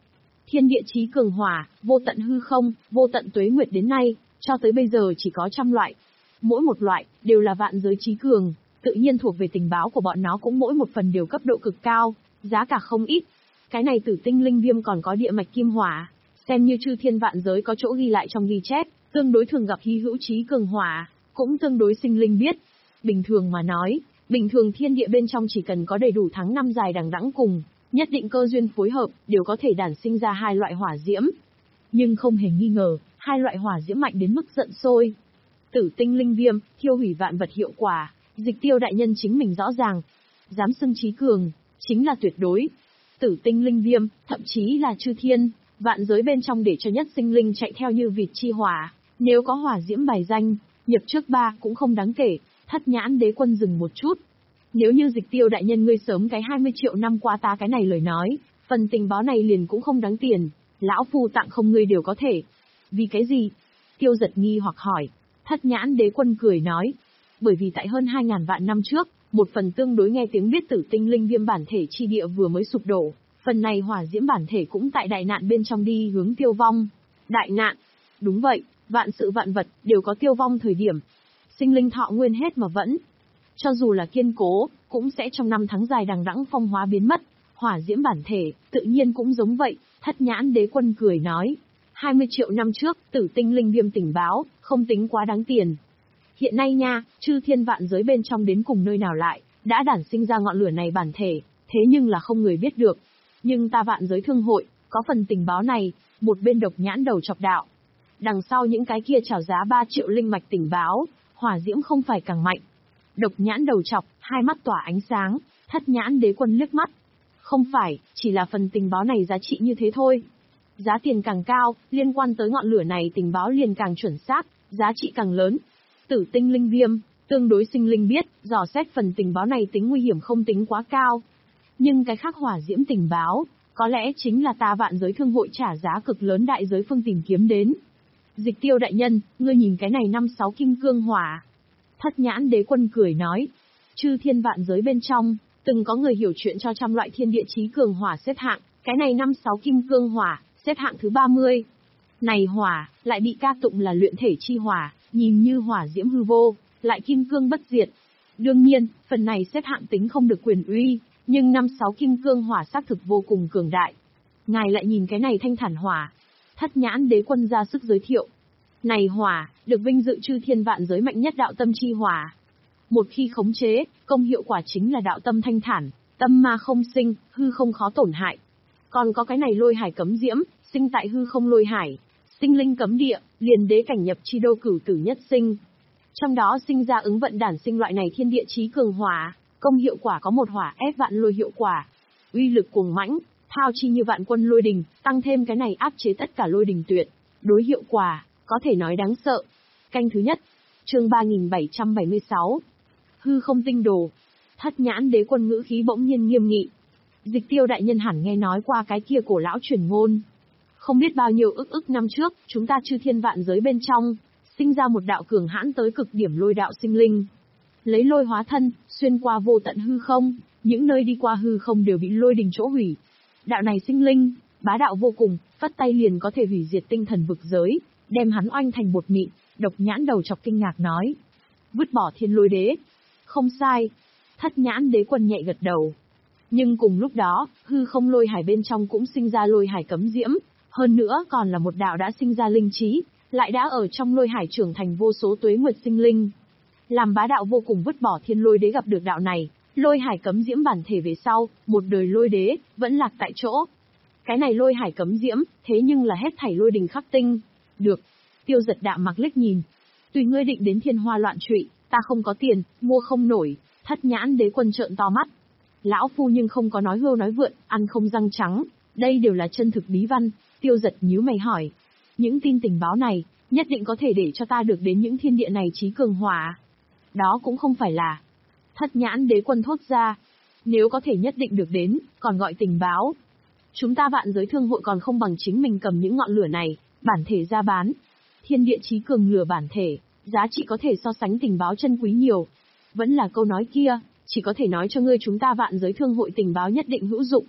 Thiên địa chí cường hỏa, vô tận hư không, vô tận tuế nguyệt đến nay, cho tới bây giờ chỉ có trăm loại. Mỗi một loại, đều là vạn giới chí cường, tự nhiên thuộc về tình báo của bọn nó cũng mỗi một phần đều cấp độ cực cao, giá cả không ít. Cái này tử tinh linh viêm còn có địa mạch kim hỏa, xem như chư thiên vạn giới có chỗ ghi lại trong ghi chép, tương đối thường gặp hy hữu chí cường hỏa, cũng tương đối sinh linh biết. Bình thường mà nói, bình thường thiên địa bên trong chỉ cần có đầy đủ tháng năm dài đằng đẵng cùng, nhất định cơ duyên phối hợp, đều có thể đản sinh ra hai loại hỏa diễm. Nhưng không hề nghi ngờ, hai loại hỏa diễm mạnh đến mức giận sôi. Tử tinh linh viêm, thiêu hủy vạn vật hiệu quả, Dịch Tiêu đại nhân chính mình rõ ràng. Dám xưng chí cường, chính là tuyệt đối. Tử tinh linh viêm, thậm chí là chư thiên, vạn giới bên trong để cho nhất sinh linh chạy theo như vịt chi hỏa. Nếu có hỏa diễm bài danh, nhập trước ba cũng không đáng kể. Thất nhãn đế quân dừng một chút. Nếu như Dịch Tiêu đại nhân ngươi sớm cái hai mươi triệu năm qua ta cái này lời nói, phần tình báo này liền cũng không đáng tiền. Lão phu tặng không ngươi đều có thể. Vì cái gì? Tiêu Giật nghi hoặc hỏi. Thất nhãn đế quân cười nói. Bởi vì tại hơn hai ngàn vạn năm trước, một phần tương đối nghe tiếng biết tử tinh linh viêm bản thể chi địa vừa mới sụp đổ. Phần này hỏa diễm bản thể cũng tại đại nạn bên trong đi hướng tiêu vong. Đại nạn? Đúng vậy, vạn sự vạn vật đều có tiêu vong thời điểm. Sinh linh thọ nguyên hết mà vẫn. Cho dù là kiên cố, cũng sẽ trong năm tháng dài đằng đẵng phong hóa biến mất. Hỏa diễm bản thể, tự nhiên cũng giống vậy. Thất nhãn đế quân cười nói. hai mươi triệu năm trước, tử tinh linh viêm tình báo, không tính quá đáng tiền. Hiện nay nha, chư thiên vạn giới bên trong đến cùng nơi nào lại, đã đản sinh ra ngọn lửa này bản thể, thế nhưng là không người biết được. Nhưng ta vạn giới thương hội, có phần tình báo này, một bên độc nhãn đầu chọc đạo. Đằng sau những cái kia chào giá ba triệu linh mạch tình báo, hỏa diễm không phải càng mạnh. Độc nhãn đầu chọc, hai mắt tỏa ánh sáng, thất nhãn đế quân liếc mắt. Không phải, chỉ là phần tình báo này giá trị như thế thôi. Giá tiền càng cao, liên quan tới ngọn lửa này tình báo liền càng chuẩn xác, giá trị càng lớn. Tử tinh linh viêm, tương đối sinh linh biết, dò xét phần tình báo này tính nguy hiểm không tính quá cao. Nhưng cái khác hỏa diễm tình báo, có lẽ chính là ta vạn giới thương hội trả giá cực lớn đại giới phương tìm kiếm đến. Dịch Tiêu đại nhân, ngươi nhìn cái này năm sáu kim cương hỏa. Thất nhãn đế quân cười nói, chư thiên vạn giới bên trong, từng có người hiểu chuyện cho trăm loại thiên địa chí cường hỏa xếp hạng, cái này năm sáu kim cương hỏa, xếp hạng thứ ba mươi. Này hỏa, lại bị ca tụng là luyện thể chi hỏa, nhìn như hỏa diễm hư vô, lại kim cương bất diệt. Đương nhiên, phần này xếp hạng tính không được quyền uy, nhưng năm sáu kim cương hỏa xác thực vô cùng cường đại. Ngài lại nhìn cái này thanh thản hỏa. Thất nhãn đế quân ra sức giới thiệu. Này hỏa, được vinh dự chư thiên vạn giới mạnh nhất đạo tâm chi hỏa. Một khi khống chế, công hiệu quả chính là đạo tâm thanh thản, tâm ma không sinh, hư không khó tổn hại. Còn có cái này lôi hải cấm diễm, sinh tại hư không lôi hải, sinh linh cấm địa, liền đế cảnh nhập chi đô cửu tử nhất sinh. Trong đó sinh ra ứng vận đản sinh loại này thiên địa chí cường hỏa, công hiệu quả có một hỏa ép vạn lôi hiệu quả. Uy lực cuồng mãnh, thao chi như vạn quân lôi đình, tăng thêm cái này áp chế tất cả lôi đình tuyệt, đối hiệu quả, có thể nói đáng sợ. Canh thứ nhất, chương ba nghìn bảy trăm bảy mươi sáu. Hư không tinh đồ. Thất nhãn đế quân ngữ khí bỗng nhiên nghiêm nghị. Dịch Tiêu đại nhân hẳn nghe nói qua cái kia cổ lão truyền ngôn. Không biết bao nhiêu ức ức năm trước, chúng ta chư thiên vạn giới bên trong, sinh ra một đạo cường hãn tới cực điểm lôi đạo sinh linh. Lấy lôi hóa thân, xuyên qua vô tận hư không, những nơi đi qua hư không đều bị lôi đình chỗ hủy. Đạo này sinh linh, bá đạo vô cùng, phất tay liền có thể hủy diệt tinh thần vực giới, đem hắn oanh thành bột mịn. Độc nhãn đầu chọc kinh ngạc nói. Vứt bỏ thiên lôi đế. Không sai. Thất nhãn đế quân nhẹ gật đầu. Nhưng cùng lúc đó, hư không lôi hải bên trong cũng sinh ra lôi hải cấm diễm, hơn nữa còn là một đạo đã sinh ra linh trí, lại đã ở trong lôi hải trưởng thành vô số tuế nguyệt sinh linh. Làm bá đạo vô cùng vứt bỏ thiên lôi đế gặp được đạo này, lôi hải cấm diễm bản thể về sau, một đời lôi đế, vẫn lạc tại chỗ. Cái này lôi hải cấm diễm, thế nhưng là hết thảy lôi đình khắc tinh. Được. Tiêu Giật đạm mặc liếc nhìn. Tùy ngươi định đến thiên hoa loạn trụy, ta không có tiền, mua không nổi. Thất nhãn đế quân trợn to mắt. Lão phu nhưng không có nói hưu nói vượn, ăn không răng trắng. Đây đều là chân thực bí văn. Tiêu Giật nhíu mày hỏi. Những tin tình báo này, nhất định có thể để cho ta được đến những thiên địa này chí cường hỏa. Đó cũng không phải là. Thất nhãn đế quân thốt ra. Nếu có thể nhất định được đến, còn gọi tình báo. Chúng ta vạn giới thương hội còn không bằng chính mình cầm những ngọn lửa này, bản thể ra bán. Thiên địa chí cường lửa bản thể, giá trị có thể so sánh tình báo chân quý nhiều. Vẫn là câu nói kia, chỉ có thể nói cho ngươi chúng ta vạn giới thương hội tình báo nhất định hữu dụng.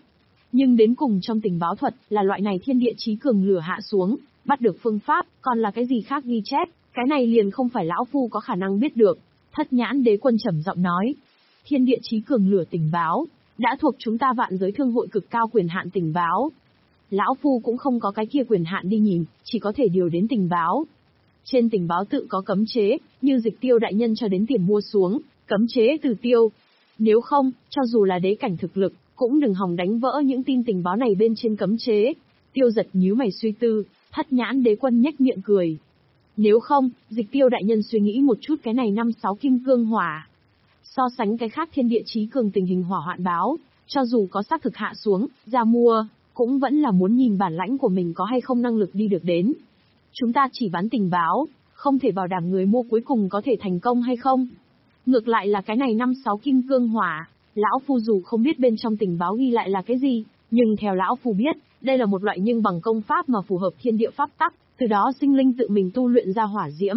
Nhưng đến cùng trong tình báo thuật, là loại này thiên địa chí cường lửa hạ xuống, bắt được phương pháp, còn là cái gì khác ghi chép, cái này liền không phải lão phu có khả năng biết được. Thất nhãn đế quân trầm giọng nói, thiên địa chí cường lửa tình báo, đã thuộc chúng ta vạn giới thương hội cực cao quyền hạn tình báo. Lão phu cũng không có cái kia quyền hạn đi nhìn, chỉ có thể điều đến tình báo. Trên tình báo tự có cấm chế, như Dịch Tiêu đại nhân cho đến tiền mua xuống, cấm chế từ tiêu. Nếu không, cho dù là đế cảnh thực lực, cũng đừng hòng đánh vỡ những tin tình báo này bên trên cấm chế. Tiêu Giật nhíu mày suy tư, Thất nhãn đế quân nhếch miệng cười. Nếu không, Dịch Tiêu đại nhân suy nghĩ một chút cái này năm sáu kim cương hỏa. So sánh cái khác thiên địa chí cường tình hình hỏa hoạn báo, cho dù có xác thực hạ xuống, ra mua, cũng vẫn là muốn nhìn bản lãnh của mình có hay không năng lực đi được đến. Chúng ta chỉ bán tình báo, không thể bảo đảm người mua cuối cùng có thể thành công hay không. Ngược lại là cái này năm sáu kim cương hỏa, lão phu dù không biết bên trong tình báo ghi lại là cái gì, nhưng theo lão phu biết, đây là một loại nhưng bằng công pháp mà phù hợp thiên địa pháp tắc, từ đó sinh linh tự mình tu luyện ra hỏa diễm.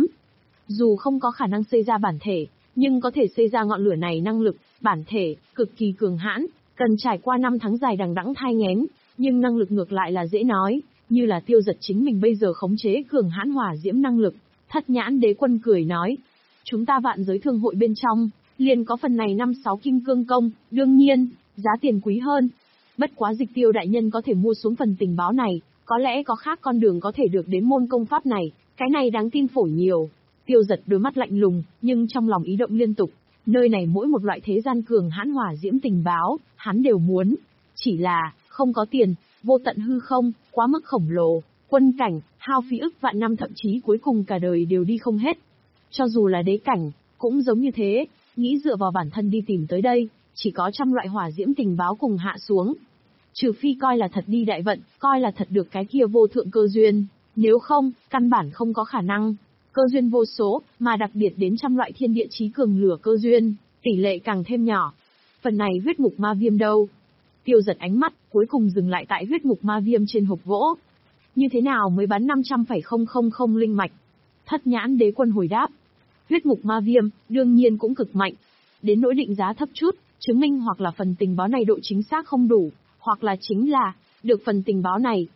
Dù không có khả năng xây ra bản thể, nhưng có thể xây ra ngọn lửa này năng lực, bản thể, cực kỳ cường hãn, cần trải qua năm tháng dài đằng đẵng thai nghén, nhưng năng lực ngược lại là dễ nói, như là Tiêu Giật chính mình bây giờ khống chế cường hãn hỏa diễm năng lực. Thất nhãn đế quân cười nói, chúng ta vạn giới thương hội bên trong, liền có phần này năm sáu kim cương công, đương nhiên, giá tiền quý hơn. Bất quá Dịch Tiêu đại nhân có thể mua xuống phần tình báo này, có lẽ có khác con đường có thể được đến môn công pháp này, cái này đáng tin phổi nhiều. Tiêu Giật đôi mắt lạnh lùng, nhưng trong lòng ý động liên tục, nơi này mỗi một loại thế gian cường hãn hỏa diễm tình báo, hắn đều muốn. Chỉ là, không có tiền, vô tận hư không, quá mức khổng lồ, quân cảnh, hao phí ức vạn năm thậm chí cuối cùng cả đời đều đi không hết. Cho dù là đế cảnh, cũng giống như thế, nghĩ dựa vào bản thân đi tìm tới đây, chỉ có trăm loại hỏa diễm tình báo cùng hạ xuống. Trừ phi coi là thật đi đại vận, coi là thật được cái kia vô thượng cơ duyên, nếu không, căn bản không có khả năng. Cơ duyên vô số, mà đặc biệt đến trăm loại thiên địa chí cường lửa cơ duyên, tỷ lệ càng thêm nhỏ. Phần này huyết ngục ma viêm đâu? Tiêu Giật ánh mắt, cuối cùng dừng lại tại huyết ngục ma viêm trên hộp gỗ. Như thế nào mới bán năm trăm phẩy không không không linh mạch? Thất nhãn đế quân hồi đáp. Huyết ngục ma viêm, đương nhiên cũng cực mạnh. Đến nỗi định giá thấp chút, chứng minh hoặc là phần tình báo này độ chính xác không đủ, hoặc là chính là, được phần tình báo này,